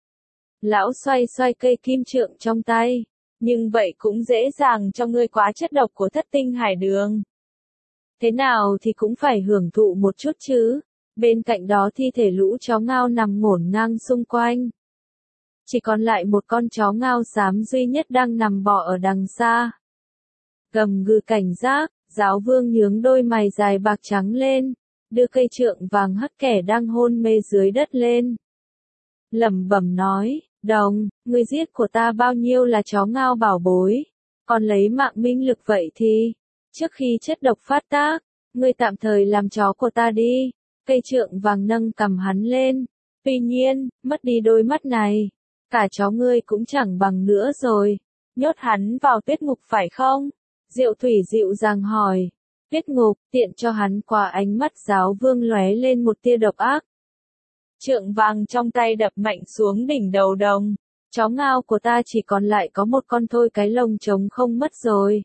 Lão xoay xoay cây kim trượng trong tay, nhưng vậy cũng dễ dàng cho ngươi quá chất độc của thất tinh hải đường. Thế nào thì cũng phải hưởng thụ một chút chứ. Bên cạnh đó thi thể lũ chó ngao nằm ngổn ngang xung quanh. Chỉ còn lại một con chó ngao xám duy nhất đang nằm bò ở đằng xa. Gầm gừ cảnh giác, Giáo Vương nhướng đôi mày dài bạc trắng lên, đưa cây trượng vàng hất kẻ đang hôn mê dưới đất lên. Lẩm bẩm nói, Đồng, ngươi giết của ta bao nhiêu là chó ngao bảo bối, còn lấy mạng minh lực vậy thì, trước khi chất độc phát tác, ngươi tạm thời làm chó của ta đi. Cây trượng vàng nâng cầm hắn lên, tuy nhiên, mất đi đôi mắt này, cả chó ngươi cũng chẳng bằng nữa rồi. Nhốt hắn vào tuyết ngục phải không? Diệu Thủy dịu dàng hỏi. Tuyết ngục, tiện cho hắn qua. Ánh mắt Giáo Vương lóe lên một tia độc ác. Trượng vàng trong tay đập mạnh xuống đỉnh đầu Đồng. Chó ngao của ta chỉ còn lại có một con thôi, cái lông trống không mất rồi.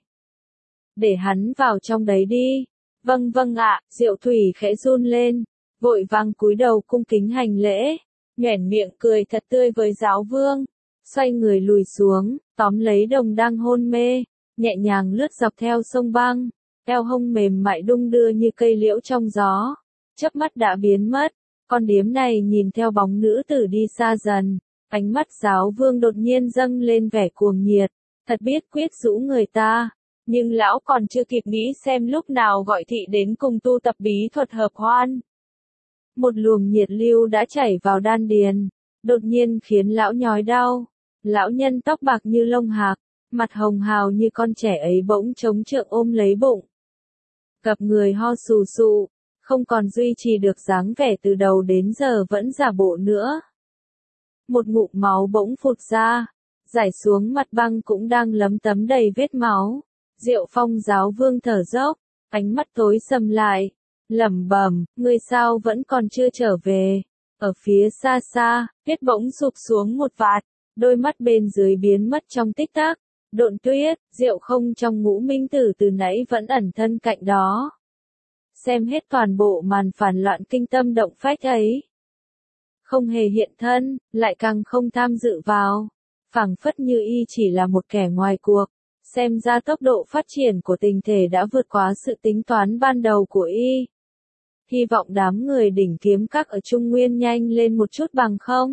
Để hắn vào trong đấy đi. Vâng vâng ạ. Diệu Thủy khẽ run lên, vội vàng cúi đầu cung kính hành lễ, nhoẻn miệng cười thật tươi với Giáo Vương, xoay người lùi xuống, tóm lấy Đồng đang hôn mê, nhẹ nhàng lướt dọc theo sông băng, eo hông mềm mại đung đưa như cây liễu trong gió, chớp mắt đã biến mất. Con điếm này nhìn theo bóng nữ tử đi xa dần, ánh mắt Giáo Vương đột nhiên dâng lên vẻ cuồng nhiệt, thật biết quyết rũ người ta. Nhưng lão còn chưa kịp nghĩ xem lúc nào gọi thị đến cùng tu tập bí thuật hợp hoan. Một luồng nhiệt lưu đã chảy vào đan điền, đột nhiên khiến lão nhói đau. Lão nhân tóc bạc như lông hạc, mặt hồng hào như con trẻ ấy bỗng chống trượng ôm lấy bụng. Cặp người ho sù sụ, không còn duy trì được dáng vẻ từ đầu đến giờ vẫn giả bộ nữa. Một ngụm máu bỗng phụt ra, rải xuống mặt băng cũng đang lấm tấm đầy vết máu. Diệu Phong giáo vương thở dốc, ánh mắt tối sầm lại, lẩm bẩm, ngươi sao vẫn còn chưa trở về. Ở phía xa xa, tuyết bỗng sụp xuống một vạt, đôi mắt bên dưới biến mất trong tích tắc. Độn Tuyết, Diệu Không trong Ngũ Minh Tử từ nãy vẫn ẩn thân cạnh đó. Xem hết toàn bộ màn phản loạn kinh tâm động phách ấy. Không hề hiện thân, lại càng không tham dự vào. Phảng phất như y chỉ là một kẻ ngoài cuộc. Xem ra tốc độ phát triển của tình thể đã vượt quá sự tính toán ban đầu của y. Hy vọng đám người đỉnh kiếm các ở Trung Nguyên nhanh lên một chút bằng không.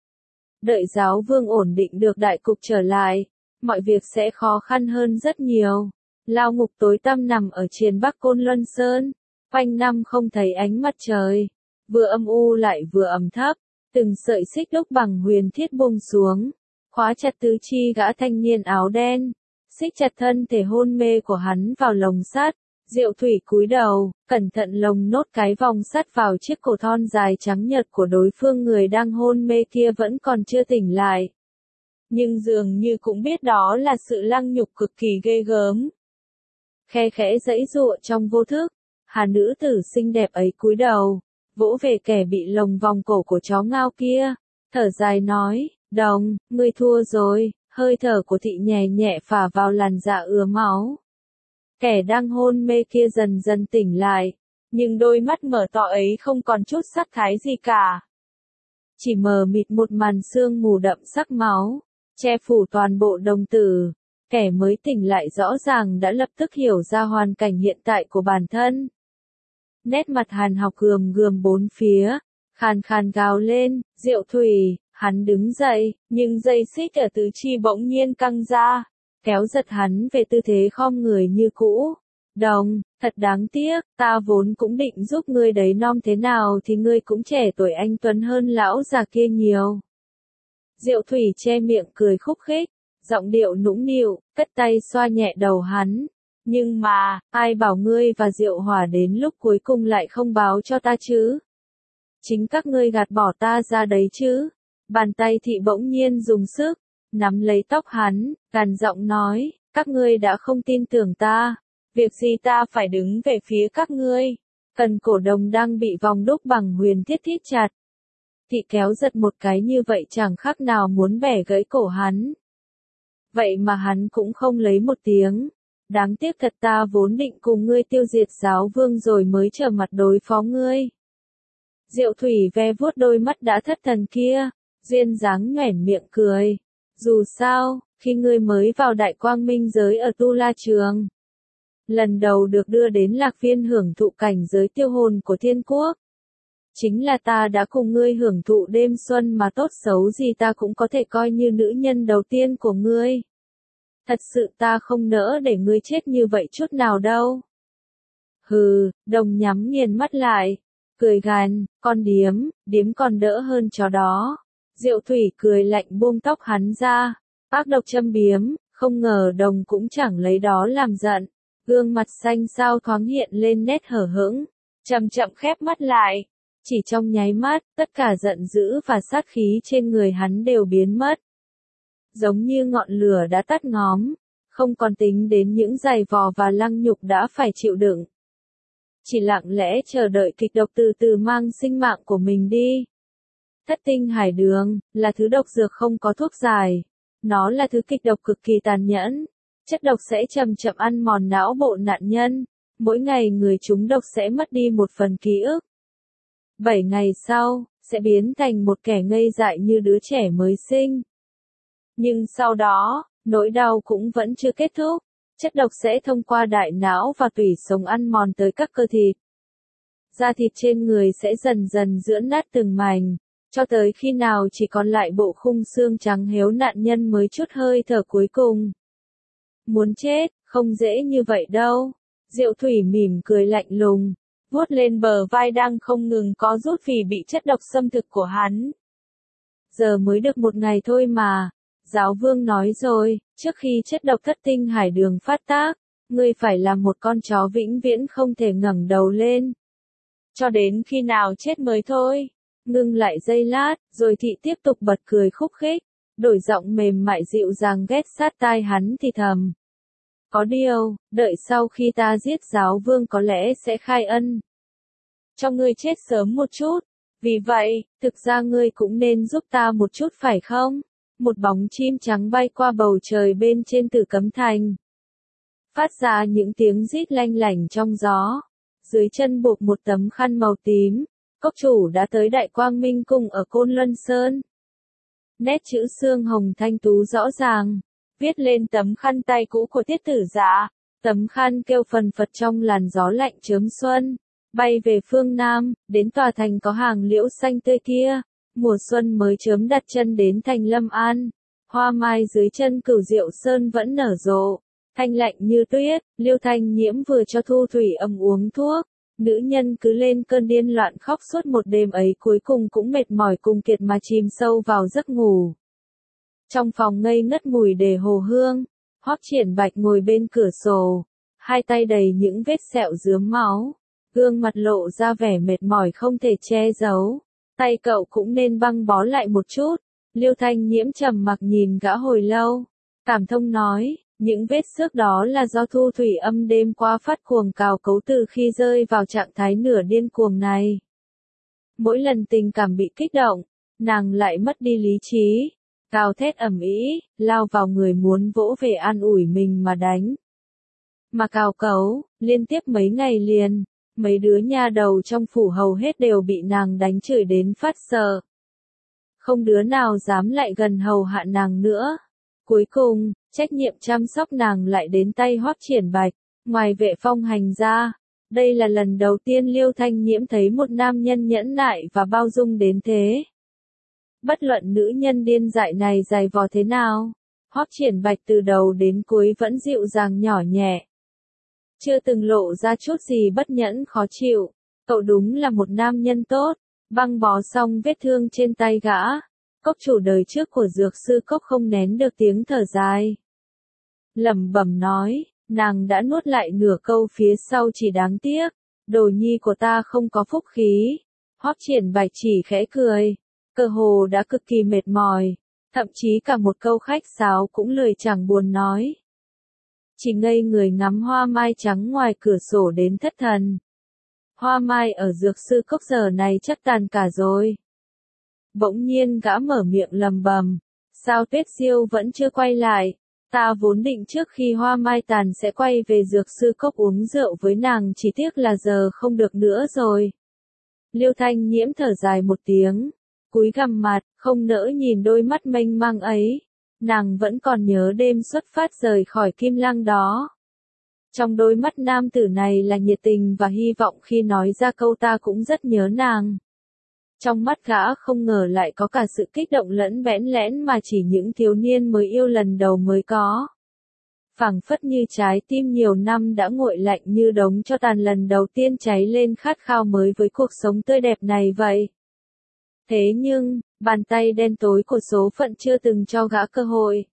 Đợi giáo vương ổn định được đại cục trở lại, mọi việc sẽ khó khăn hơn rất nhiều. Lao ngục tối tăm nằm ở triền Bắc Côn Luân Sơn, quanh năm không thấy ánh mặt trời, vừa âm u lại vừa ẩm thấp, từng sợi xích đúc bằng huyền thiết buông xuống, khóa chặt tứ chi gã thanh niên áo đen, xích chặt thân thể hôn mê của hắn vào lồng sắt. Diệu Thủy cúi đầu, cẩn thận lồng nốt cái vòng sắt vào chiếc cổ thon dài trắng nhợt của đối phương, người đang hôn mê kia vẫn còn chưa tỉnh lại. Nhưng dường như cũng biết đó là sự lăng nhục cực kỳ ghê gớm. Khe khẽ giãy giụa trong vô thức, hà nữ tử xinh đẹp ấy cúi đầu, vỗ về kẻ bị lồng vòng cổ của chó ngao kia, thở dài nói, Đồng, ngươi thua rồi. Hơi thở của thị nhẹ nhẹ phả vào làn da ứa máu. Kẻ đang hôn mê kia dần dần tỉnh lại, nhưng đôi mắt mở to ấy không còn chút sắc thái gì cả. Chỉ mờ mịt một màn sương mù đậm sắc máu, che phủ toàn bộ đồng tử. Kẻ mới tỉnh lại rõ ràng đã lập tức hiểu ra hoàn cảnh hiện tại của bản thân. Nét mặt Hàn Học gườm gườm bốn phía, khàn khàn gào lên, Diệu Thủy. Hắn đứng dậy, nhưng dây xích ở tứ chi bỗng nhiên căng ra, kéo giật hắn về tư thế khom người như cũ. Đồng, thật đáng tiếc, ta vốn cũng định giúp ngươi đấy, non thế nào thì ngươi cũng trẻ tuổi anh tuấn hơn lão già kia nhiều. Diệu Thủy che miệng cười khúc khích, giọng điệu nũng nịu, cất tay xoa nhẹ đầu hắn. Nhưng mà, ai bảo ngươi và Diệu Hỏa đến lúc cuối cùng lại không báo cho ta chứ? Chính các ngươi gạt bỏ ta ra đấy chứ? Bàn tay thị bỗng nhiên dùng sức, nắm lấy tóc hắn, gằn giọng nói, các ngươi đã không tin tưởng ta, việc gì ta phải đứng về phía các ngươi. Cần cổ đồng đang bị vòng đúc bằng huyền thiết thít chặt. Thị kéo giật một cái như vậy chẳng khác nào muốn bẻ gãy cổ hắn. Vậy mà hắn cũng không lấy một tiếng. Đáng tiếc thật, ta vốn định cùng ngươi tiêu diệt giáo vương rồi mới trở mặt đối phó ngươi. Diệu Thủy ve vuốt đôi mắt đã thất thần kia. Duyên dáng nhoẻn miệng cười. Dù sao, khi ngươi mới vào Đại Quang Minh giới ở Tu La Trường, lần đầu được đưa đến Lạc Viên hưởng thụ cảnh giới tiêu hồn của thiên quốc, chính là ta đã cùng ngươi hưởng thụ đêm xuân mà tốt xấu gì ta cũng có thể coi như nữ nhân đầu tiên của ngươi. Thật sự ta không nỡ để ngươi chết như vậy chút nào đâu. Hừ, Đồng nhắm nghiền mắt lại, cười gằn, con điếm, điếm còn đỡ hơn chó đó. Diệu Thủy cười lạnh buông tóc hắn ra, ác độc châm biếm, không ngờ Đồng cũng chẳng lấy đó làm giận. Gương mặt xanh xao thoáng hiện lên nét hở hững, chậm chậm khép mắt lại. Chỉ trong nháy mắt, tất cả giận dữ và sát khí trên người hắn đều biến mất. Giống như ngọn lửa đã tắt ngóm, không còn tính đến những giày vò và lăng nhục đã phải chịu đựng. Chỉ lặng lẽ chờ đợi kịch độc từ từ mang sinh mạng của mình đi. Thất tinh hải đường, là thứ độc dược không có thuốc giải. Nó là thứ kịch độc cực kỳ tàn nhẫn. Chất độc sẽ chậm chậm ăn mòn não bộ nạn nhân. Mỗi ngày người trúng độc sẽ mất đi một phần ký ức. Bảy ngày sau, sẽ biến thành một kẻ ngây dại như đứa trẻ mới sinh. Nhưng sau đó, nỗi đau cũng vẫn chưa kết thúc. Chất độc sẽ thông qua đại não và tủy sống ăn mòn tới các cơ thịt. Da thịt trên người sẽ dần dần giãn nát từng mảnh, cho tới khi nào chỉ còn lại bộ khung xương trắng héo, nạn nhân mới chút hơi thở cuối cùng. Muốn chết, Không dễ như vậy đâu. Diệu Thủy mỉm cười lạnh lùng, vuốt lên bờ vai đang không ngừng có rút vì bị chất độc xâm thực của hắn. Giờ mới được một ngày thôi mà. Giáo vương nói rồi, trước khi chất độc thất tinh hải đường phát tác, ngươi phải là một con chó vĩnh viễn không thể ngẩng đầu lên. Cho đến khi nào chết mới thôi. Ngưng lại giây lát, rồi thị tiếp tục bật cười khúc khích, đổi giọng mềm mại dịu dàng ghét sát tai hắn thì thầm. Có điều, đợi sau khi ta giết giáo vương có lẽ sẽ khai ân cho ngươi chết sớm một chút. Vì vậy, thực ra ngươi cũng nên giúp ta một chút phải không? Một bóng chim trắng bay qua bầu trời bên trên Tử Cấm Thành, phát ra những tiếng rít lanh lảnh trong gió. Dưới chân buộc một tấm khăn màu tím, cốc chủ đã tới Đại Quang Minh Cung ở Côn Luân Sơn. Nét chữ xương hồng thanh tú rõ ràng, viết lên tấm khăn tay cũ của Tiết Tử Dạ. Tấm khăn kêu phần phật trong làn gió lạnh chớm xuân, bay về phương Nam, đến tòa thành có hàng liễu xanh tươi kia. Mùa xuân mới chớm đặt chân đến thành Lâm An, hoa mai dưới chân Cửu Diệu Sơn vẫn nở rộ, thanh lạnh như tuyết. Liêu Thanh Nhiễm vừa cho Thu Thủy Âm uống thuốc, nữ nhân cứ lên cơn điên loạn khóc suốt một đêm ấy, cuối cùng cũng mệt mỏi cùng kiệt mà chìm sâu vào giấc ngủ. Trong phòng ngây ngất mùi đề hồ hương, Hoắc Triển Bạch ngồi bên cửa sổ, hai tay đầy những vết sẹo rướm máu, gương mặt lộ ra vẻ mệt mỏi không thể che giấu. Tay cậu cũng nên băng bó lại một chút. Liêu Thanh Nhiễm trầm mặc nhìn gã hồi lâu, cảm thông nói, những vết xước đó là do Thu Thủy Âm đêm qua phát cuồng cào cấu từ khi rơi vào trạng thái nửa điên cuồng này. Mỗi lần tình cảm bị kích động, nàng lại mất đi lý trí, gào thét ầm ĩ, lao vào người muốn vỗ về an ủi mình mà đánh. Mà cào cấu, liên tiếp mấy ngày liền. Mấy đứa nha đầu trong phủ hầu hết đều bị nàng đánh chửi đến phát sợ. Không đứa nào dám lại gần hầu hạ nàng nữa. Cuối cùng, trách nhiệm chăm sóc nàng lại đến tay Hoắc Triển Bạch. Ngoài Vệ Phong hành ra, đây là lần đầu tiên Liêu Thanh Nhiễm thấy một nam nhân nhẫn nại và bao dung đến thế. Bất luận nữ nhân điên dại này dày vò thế nào, Hoắc Triển Bạch từ đầu đến cuối vẫn dịu dàng nhỏ nhẹ, chưa từng lộ ra chút gì bất nhẫn khó chịu. Cậu đúng là một nam nhân tốt. Băng bó xong vết thương trên tay gã, cốc chủ đời trước của dược sư cốc không nén được tiếng thở dài. Lẩm bẩm nói, nàng đã nuốt lại nửa câu phía sau, chỉ đáng tiếc, đồ nhi của ta không có phúc khí. Hoắc Triển Bạch chỉ khẽ cười, cơ hồ đã cực kỳ mệt mỏi, thậm chí cả một câu khách sáo cũng lười chẳng buồn nói. Chỉ ngây người ngắm hoa mai trắng ngoài cửa sổ đến thất thần. Hoa mai ở dược sư cốc giờ này chắc tàn cả rồi. Bỗng nhiên gã mở miệng lầm bầm, sao Tuyết Diêu vẫn chưa quay lại? Ta vốn định trước khi hoa mai tàn sẽ quay về dược sư cốc uống rượu với nàng, chỉ tiếc là giờ không được nữa rồi. Liêu Thanh Nhiễm thở dài một tiếng, cúi gằm mặt, không nỡ nhìn đôi mắt mênh mang ấy. Nàng vẫn còn nhớ đêm xuất phát rời khỏi Kim Lăng đó. Trong đôi mắt nam tử này là nhiệt tình và hy vọng, khi nói ra câu ta cũng rất nhớ nàng. Trong mắt gã không ngờ lại có cả sự kích động lẫn bẽn lẽn mà chỉ những thiếu niên mới yêu lần đầu mới có. Phảng phất như trái tim nhiều năm đã nguội lạnh như đống tro tàn lần đầu tiên cháy lên khát khao mới với cuộc sống tươi đẹp này vậy. Thế nhưng, bàn tay đen tối của số phận chưa từng cho gã cơ hội.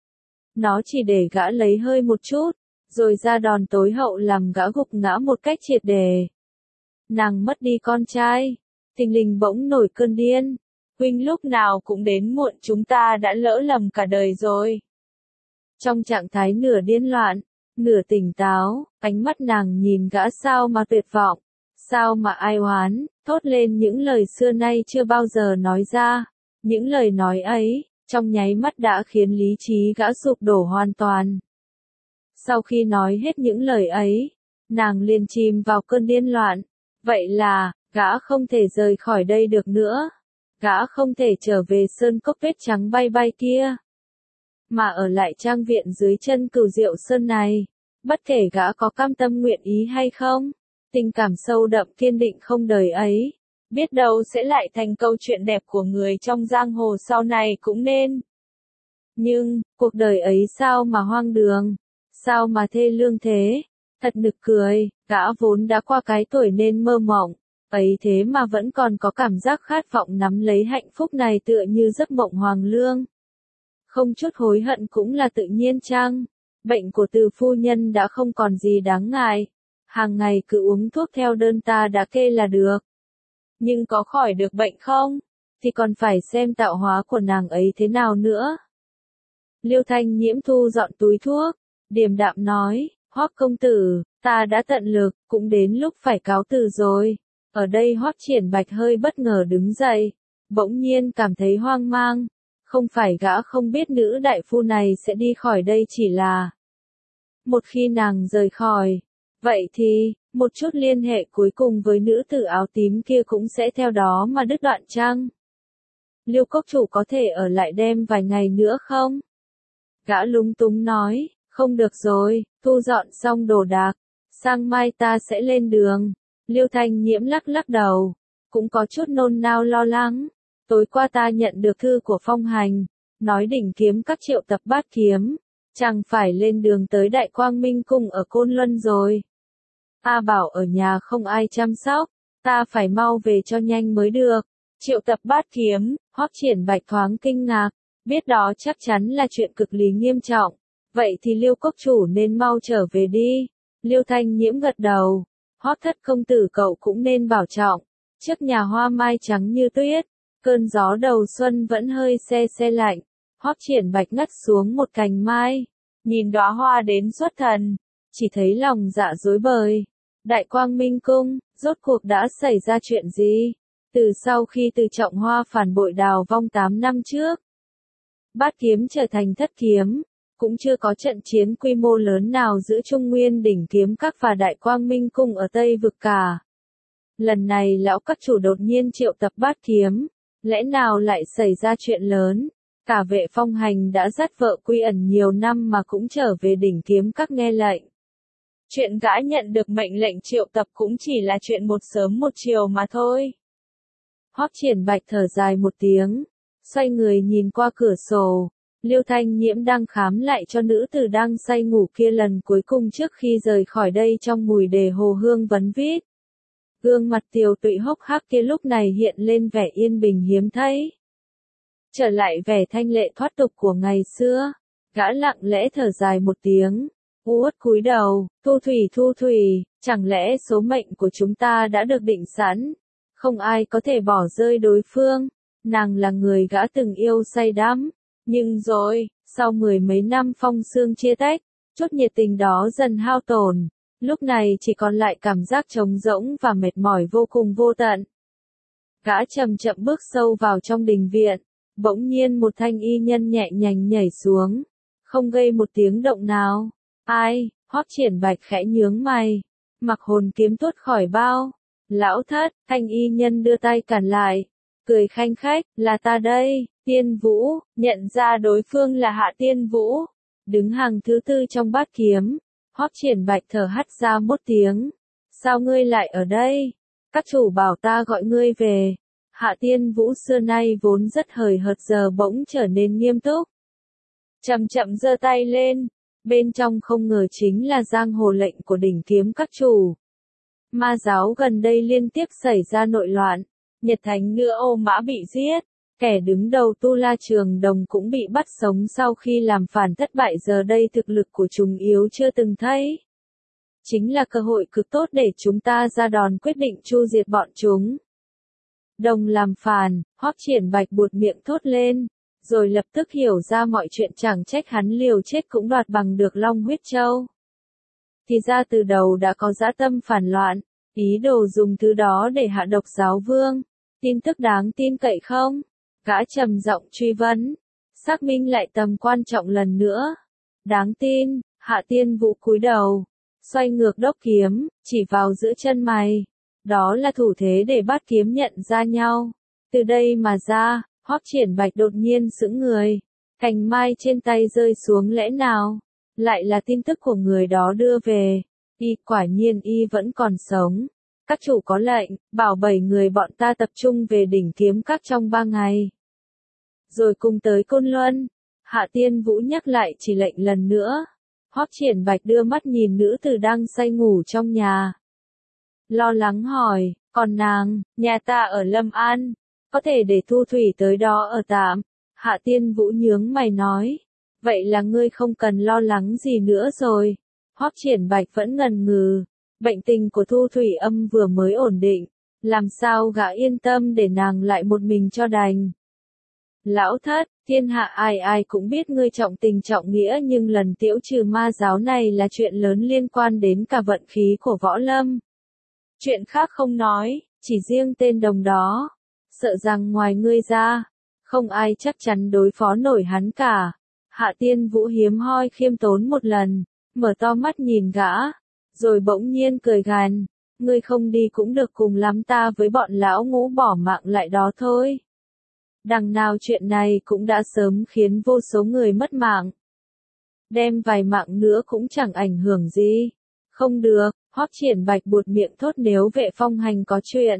Nó chỉ để gã lấy hơi một chút, rồi ra đòn tối hậu làm gã gục ngã một cách triệt để. Nàng mất đi con trai, thình lình bỗng nổi cơn điên. Huynh lúc nào cũng đến muộn, chúng ta đã lỡ lầm cả đời rồi. Trong trạng thái nửa điên loạn, nửa tỉnh táo, ánh mắt nàng nhìn gã sao mà tuyệt vọng, sao mà ai oán, thốt lên những lời xưa nay chưa bao giờ nói ra. Những lời nói ấy, trong nháy mắt đã khiến lý trí gã sụp đổ hoàn toàn. Sau khi nói hết những lời ấy, nàng liền chìm vào cơn điên loạn. Vậy là, gã không thể rời khỏi đây được nữa. Gã không thể trở về sơn cốc vết trắng bay bay kia, mà ở lại trang viện dưới chân Cửu Diệu Sơn này. Bất kể gã có cam tâm nguyện ý hay không, tình cảm sâu đậm kiên định không đời ấy, biết đâu sẽ lại thành câu chuyện đẹp của người trong giang hồ sau này cũng nên. Nhưng, cuộc đời ấy sao mà hoang đường, Sao mà thê lương thế? Thật nực cười, gã vốn đã qua cái tuổi nên mơ mộng, ấy thế mà vẫn còn có cảm giác khát vọng nắm lấy hạnh phúc này tựa như giấc mộng hoàng lương. Không chút hối hận cũng là tự nhiên chăng? Bệnh của Từ phu nhân đã không còn gì đáng ngại. Hàng ngày cứ uống thuốc theo đơn ta đã kê là được. Nhưng có khỏi được bệnh không? Thì còn phải xem tạo hóa của nàng ấy thế nào nữa. Liêu Thanh Nhiễm thu dọn túi thuốc, điềm đạm nói, Hoắc công tử, ta đã tận lực, cũng đến lúc phải cáo từ rồi. Ở đây Hoắc Triển Bạch hơi bất ngờ đứng dậy, bỗng nhiên cảm thấy hoang mang. Không phải gã không biết nữ đại phu này sẽ đi khỏi đây, chỉ là một khi nàng rời khỏi, vậy thì, một chút liên hệ cuối cùng với nữ tử áo tím kia cũng sẽ theo đó mà đứt đoạn chăng? Liêu cốc chủ có thể ở lại đêm vài ngày nữa không? Gã lúng túng nói, không được rồi, thu dọn xong đồ đạc, sang mai ta sẽ lên đường. Liêu Thanh Nhiễm lắc lắc đầu, cũng có chút nôn nao lo lắng. Tối qua ta nhận được thư của Phong Hành, nói đỉnh kiếm các triệu tập bát kiếm, chẳng phải lên đường tới Đại Quang Minh Cung ở Côn Luân rồi. Ta bảo ở nhà không ai chăm sóc, ta phải mau về cho nhanh mới được. Triệu tập bát kiếm, Hoắc Triển Bạch thoáng kinh ngạc, biết đó chắc chắn là chuyện cực lý nghiêm trọng. Vậy thì Liêu cốc chủ nên mau trở về đi. Liêu Thanh Nhiễm gật đầu, Hoắc thất công tử cậu cũng nên bảo trọng. Trước nhà hoa mai trắng như tuyết, cơn gió đầu xuân vẫn hơi se se lạnh. Hoắc Triển Bạch ngắt xuống một cành mai, nhìn đóa hoa đến xuất thần, chỉ thấy lòng dạ rối bời. Đại Quang Minh Cung, rốt cuộc đã xảy ra chuyện gì? Từ sau khi Từ Trọng Hoa phản bội Đào Vong tám năm trước, bát kiếm trở thành thất kiếm, cũng chưa có trận chiến quy mô lớn nào giữa Trung Nguyên đỉnh kiếm các và Đại Quang Minh Cung ở Tây Vực cả. Lần này lão các chủ đột nhiên triệu tập bát kiếm, lẽ nào lại xảy ra chuyện lớn? Cả Vệ Phong Hành đã dắt vợ quy ẩn nhiều năm mà cũng trở về đỉnh kiếm các nghe lệnh. Chuyện gã nhận được mệnh lệnh triệu tập cũng chỉ là chuyện một sớm một chiều mà thôi. Hoắc Triển Bạch thở dài một tiếng, xoay người nhìn qua cửa sổ. Liêu Thanh Nhiễm đang khám lại cho nữ tử đang say ngủ kia lần cuối cùng trước khi rời khỏi đây trong mùi đề hồ hương vấn vít. Gương mặt tiều tụy hốc hác kia lúc này hiện lên vẻ yên bình hiếm thấy. Trở lại vẻ thanh lệ thoát tục của ngày xưa, gã lặng lẽ thở dài một tiếng, uất cúi đầu, Thu Thủy Thu Thủy, chẳng lẽ số mệnh của chúng ta đã được định sẵn, không ai có thể bỏ rơi đối phương, nàng là người gã từng yêu say đắm, nhưng rồi, sau mười mấy năm phong sương chia tách, chút nhiệt tình đó dần hao tổn, lúc này chỉ còn lại cảm giác trống rỗng và mệt mỏi vô cùng vô tận. Gã chậm chậm bước sâu vào trong đình viện. Bỗng nhiên một thanh y nhân nhẹ nhàng nhảy xuống, không gây một tiếng động nào. Ai? Hoắc Triển Bạch khẽ nhướng mày, mặc hồn kiếm tuốt khỏi bao. Lão thất, thanh y nhân đưa tay cản lại, cười khanh khách, là ta đây, Tiên Vũ, nhận ra đối phương là Hạ Tiên Vũ, đứng hàng thứ tư trong bát kiếm. Hoắc Triển Bạch thở hắt ra một tiếng, sao ngươi lại ở đây? Các chủ bảo ta gọi ngươi về. Hạ Tiên Vũ xưa nay vốn rất hời hợt giờ bỗng trở nên nghiêm túc. Chậm chậm giơ tay lên, bên trong không ngờ chính là giang hồ lệnh của đỉnh kiếm các chủ. Ma giáo gần đây liên tiếp xảy ra nội loạn, Nhật Thánh Nữ Ô Mã bị giết, kẻ đứng đầu Tu La Trường Đồng cũng bị bắt sống sau khi làm phản thất bại, giờ đây thực lực của chúng yếu chưa từng thấy. Chính là cơ hội cực tốt để chúng ta ra đòn quyết định chu diệt bọn chúng. Đồng làm phản, Hoắc Triển Bạch buột miệng thốt lên, rồi lập tức hiểu ra mọi chuyện, chẳng trách hắn liều chết cũng đoạt bằng được Long Huyết Châu. Thì ra từ đầu đã có dã tâm phản loạn, ý đồ dùng thứ đó để hạ độc giáo vương. Tin tức đáng tin cậy không? Gã trầm giọng truy vấn, xác minh lại tầm quan trọng lần nữa. Đáng tin. Hạ Tiên Vũ cúi đầu, xoay ngược đốc kiếm, chỉ vào giữa chân mày. Đó là thủ thế để bát kiếm nhận ra nhau. Từ đây mà ra, Hoắc Triển Bạch đột nhiên sững người. Cành mai trên tay rơi xuống, lẽ nào lại là tin tức của người đó đưa về? Y quả nhiên y vẫn còn sống. Các chủ có lệnh, bảo bảy người bọn ta tập trung về đỉnh kiếm các trong ba ngày. Rồi cùng tới Côn Luân. Hạ Tiên Vũ nhắc lại chỉ lệnh lần nữa. Hoắc Triển Bạch đưa mắt nhìn nữ tử đang say ngủ trong nhà. Lo lắng hỏi, còn nàng, nhà ta ở Lâm An, có thể để Thu Thủy tới đó ở tạm. Hạ Tiên Vũ nhướng mày nói, vậy là ngươi không cần lo lắng gì nữa rồi. Hoắc Triển Bạch vẫn ngần ngừ, bệnh tình của Thu Thủy Âm vừa mới ổn định, làm sao gã yên tâm để nàng lại một mình cho đành. Lão thất, thiên hạ ai ai cũng biết ngươi trọng tình trọng nghĩa, nhưng lần tiễu trừ ma giáo này là chuyện lớn liên quan đến cả vận khí của võ lâm. Chuyện khác không nói, chỉ riêng tên đồng đó, sợ rằng ngoài ngươi ra, không ai chắc chắn đối phó nổi hắn cả. Hạ Tiên Vũ hiếm hoi khiêm tốn một lần, mở to mắt nhìn gã, rồi bỗng nhiên cười gằn, ngươi không đi cũng được, cùng lắm ta với bọn lão ngũ bỏ mạng lại đó thôi. Đằng nào chuyện này cũng đã sớm khiến vô số người mất mạng. Đem vài mạng nữa cũng chẳng ảnh hưởng gì. Không được, Hoắc Triển Bạch buột miệng thốt, nếu Vệ Phong Hành có chuyện.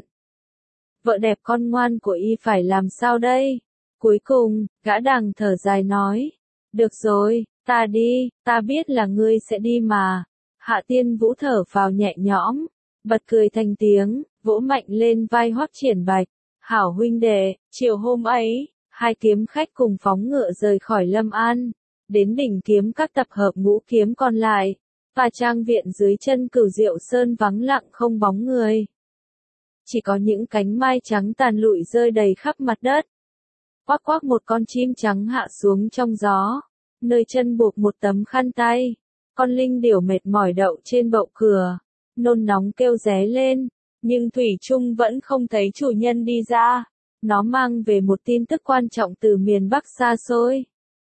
Vợ đẹp con ngoan của y phải làm sao đây? Cuối cùng, gã đằng thở dài nói, được rồi, ta đi, ta biết là ngươi sẽ đi mà. Hạ Tiên Vũ thở phào nhẹ nhõm, bật cười thành tiếng, vỗ mạnh lên vai Hoắc Triển Bạch. Hảo huynh đệ, chiều hôm ấy, hai kiếm khách cùng phóng ngựa rời khỏi Lâm An, đến đỉnh kiếm các tập hợp ngũ kiếm còn lại, và trang viện dưới chân Cửu Diệu Sơn vắng lặng không bóng người. Chỉ có những cánh mai trắng tàn lụi rơi đầy khắp mặt đất. Quắc quắc một con chim trắng hạ xuống trong gió, nơi chân buộc một tấm khăn tay. Con linh điểu mệt mỏi đậu trên bậu cửa, nôn nóng kêu ré lên. Nhưng thủy chung vẫn không thấy chủ nhân đi ra, nó mang về một tin tức quan trọng từ miền Bắc xa xôi.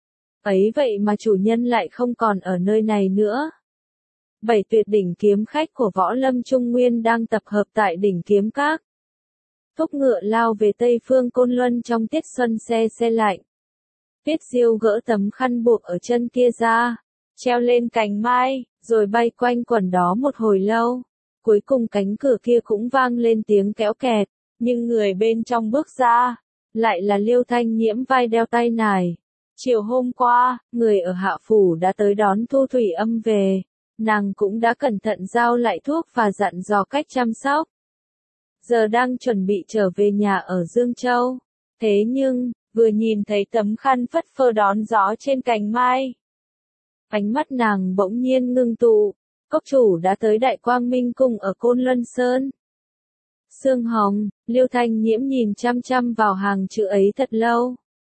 Ấy vậy mà chủ nhân lại không còn ở nơi này nữa. Bảy tuyệt đỉnh kiếm khách của võ lâm Trung Nguyên đang tập hợp tại đỉnh kiếm các. Thúc ngựa lao về Tây Phương Côn Luân trong tiết xuân se se lạnh. Tuyết Diêu gỡ tấm khăn buộc ở chân kia ra, treo lên cành mai, rồi bay quanh quẩn đó một hồi lâu. Cuối cùng cánh cửa kia cũng vang lên tiếng kéo kẹt, nhưng người bên trong bước ra, lại là Liêu Thanh Nhiễm vai đeo tay nải. Chiều hôm qua, người ở Hạ Phủ đã tới đón Thu Thủy Âm về, nàng cũng đã cẩn thận giao lại thuốc và dặn dò cách chăm sóc. Giờ đang chuẩn bị trở về nhà ở Dương Châu, thế nhưng, vừa nhìn thấy tấm khăn phất phơ đón gió trên cành mai. Ánh mắt nàng bỗng nhiên ngưng tụ. Cốc chủ đã tới Đại Quang Minh Cung ở Côn Luân Sơn. Sương Hồng, Liêu Thanh Nhiễm nhìn chăm chăm vào hàng chữ ấy thật lâu.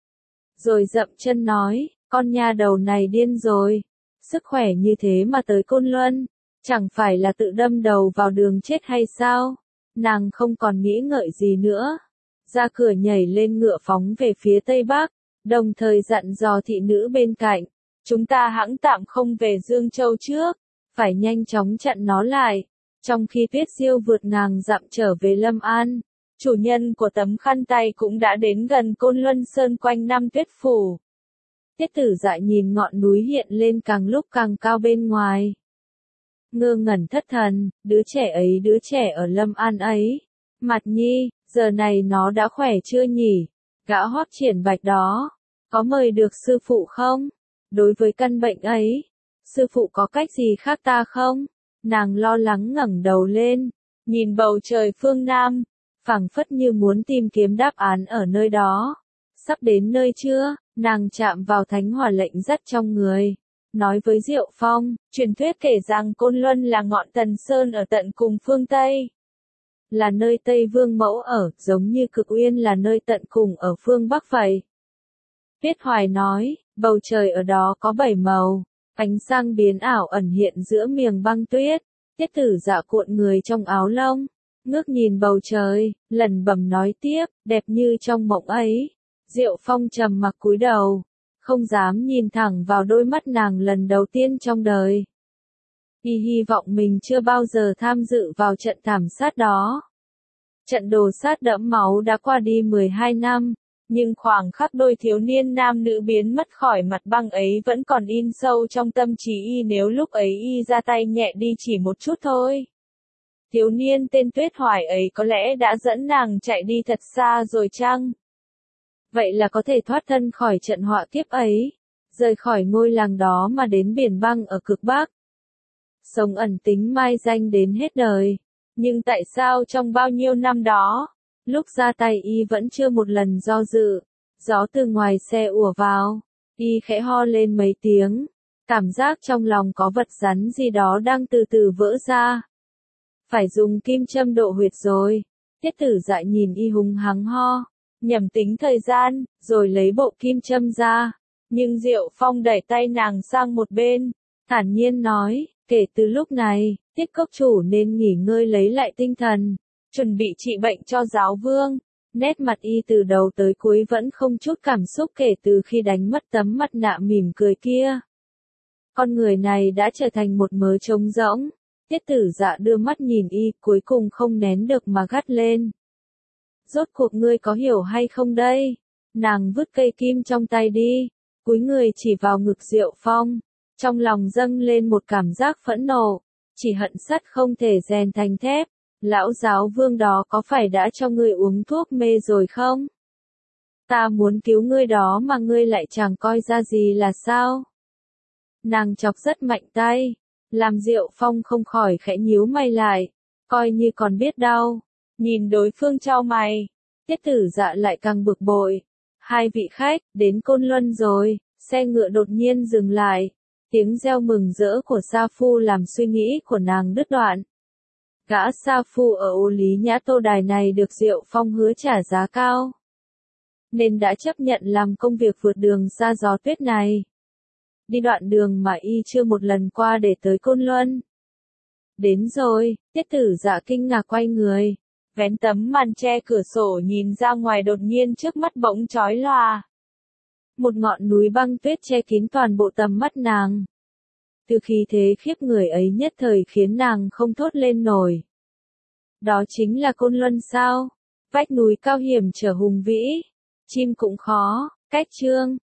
Rồi dậm chân nói, con nha đầu này điên rồi. Sức khỏe như thế mà tới Côn Luân, chẳng phải là tự đâm đầu vào đường chết hay sao? Nàng không còn nghĩ ngợi gì nữa. Ra cửa nhảy lên ngựa phóng về phía Tây Bắc, đồng thời dặn dò thị nữ bên cạnh. Chúng ta hẵng tạm không về Dương Châu trước. Phải nhanh chóng chặn nó lại. Trong khi Tuyết Diêu vượt ngàn dặm trở về Lâm An, chủ nhân của tấm khăn tay cũng đã đến gần Côn Luân Sơn quanh năm Tuyết Phủ. Tiết Tử Dại nhìn ngọn núi hiện lên càng lúc càng cao bên ngoài. Ngơ ngẩn thất thần, đứa trẻ ấy đứa trẻ ở Lâm An ấy. Mặt Nhi, giờ này nó đã khỏe chưa nhỉ? Gã Hoắc Triển Bạch đó, có mời được sư phụ không? Đối với căn bệnh ấy, sư phụ có cách gì khác ta không? Nàng lo lắng ngẩng đầu lên, nhìn bầu trời phương Nam, phảng phất như muốn tìm kiếm đáp án ở nơi đó. Sắp đến nơi chưa? Nàng chạm vào thánh hỏa lệnh dắt trong người, nói với Diệu Phong, truyền thuyết kể rằng Côn Luân là ngọn Thần Sơn ở tận cùng phương Tây. Là nơi Tây Vương Mẫu ở, giống như Cực Uyên là nơi tận cùng ở phương Bắc vậy. Viết Hoài nói, bầu trời ở đó có bảy màu. Ánh sáng biến ảo ẩn hiện giữa miền băng tuyết. Tiết Tử Dạ cuộn người trong áo lông, ngước nhìn bầu trời, lẩm bẩm nói tiếp, đẹp như trong mộng ấy. Diệu Phong trầm mặc cúi đầu, không dám nhìn thẳng vào đôi mắt nàng lần đầu tiên trong đời. Y hy vọng mình chưa bao giờ tham dự vào trận thảm sát đó. Trận đồ sát đẫm máu đã qua đi mười hai năm. Nhưng khoảng khắc đôi thiếu niên nam nữ biến mất khỏi mặt băng ấy vẫn còn in sâu trong tâm trí y, nếu lúc ấy y ra tay nhẹ đi chỉ một chút thôi. Thiếu niên tên Tuyết Hoài ấy có lẽ đã dẫn nàng chạy đi thật xa rồi chăng? Vậy là có thể thoát thân khỏi trận họa kiếp ấy. rời khỏi ngôi làng đó mà đến biển băng ở cực Bắc. Sống ẩn tính mai danh đến hết đời. Nhưng tại sao trong bao nhiêu năm đó, lúc ra tay y vẫn chưa một lần do dự, gió từ ngoài xe ùa vào, y khẽ ho lên mấy tiếng, cảm giác trong lòng có vật rắn gì đó đang từ từ vỡ ra. Phải dùng kim châm độ huyệt rồi. Tiết Tử Dạ nhìn y hùng hắng ho, nhẩm tính thời gian, rồi lấy bộ kim châm ra. Nhưng Diệu Phong đẩy tay nàng sang một bên, thản nhiên nói, kể từ lúc này, Tiết cốc chủ nên nghỉ ngơi lấy lại tinh thần, chuẩn bị trị bệnh cho giáo vương. Nét mặt y từ đầu tới cuối vẫn không chút cảm xúc kể từ khi đánh mất tấm mặt nạ mỉm cười kia. Con người này đã trở thành một mớ trống rỗng. Tiết Tử Dạ đưa mắt nhìn y, cuối cùng không nén được mà gắt lên. Rốt cuộc ngươi có hiểu hay không đây? Nàng vứt cây kim trong tay đi, cúi người chỉ vào ngực Diệu Phong, trong lòng dâng lên một cảm giác phẫn nộ, chỉ hận sắt không thể rèn thành thép. Lão giáo vương đó có phải đã cho ngươi uống thuốc mê rồi không? Ta muốn cứu ngươi đó mà ngươi lại chẳng coi ra gì là sao? Nàng chọc rất mạnh tay, làm Diệu Phong không khỏi khẽ nhíu mày lại, coi như còn biết đau. Nhìn đối phương chau mày, Tiết Tử Dạ lại càng bực bội. Hai vị khách, đến Côn Luân rồi, xe ngựa đột nhiên dừng lại. Tiếng reo mừng rỡ của Sa Phu làm suy nghĩ của nàng đứt đoạn. Gã Sa Phu ở Ô Lý Nhã Tô Đài này được Diệu Phong hứa trả giá cao, nên đã chấp nhận làm công việc vượt đường xa gió tuyết này. Đi đoạn đường mà y chưa một lần qua để tới Côn Luân. Đến rồi, Tiết Tử Dạ kinh ngạc quay người, vén tấm màn che cửa sổ nhìn ra ngoài, đột nhiên trước mắt bỗng chói lòa. Một ngọn núi băng tuyết che kín toàn bộ tầm mắt nàng. Từ khí thế khiếp người ấy nhất thời khiến nàng không thốt lên nổi. Đó chính là Côn Luân sao? Vách núi cao hiểm trở hùng vĩ, chim cũng khó, cách chương.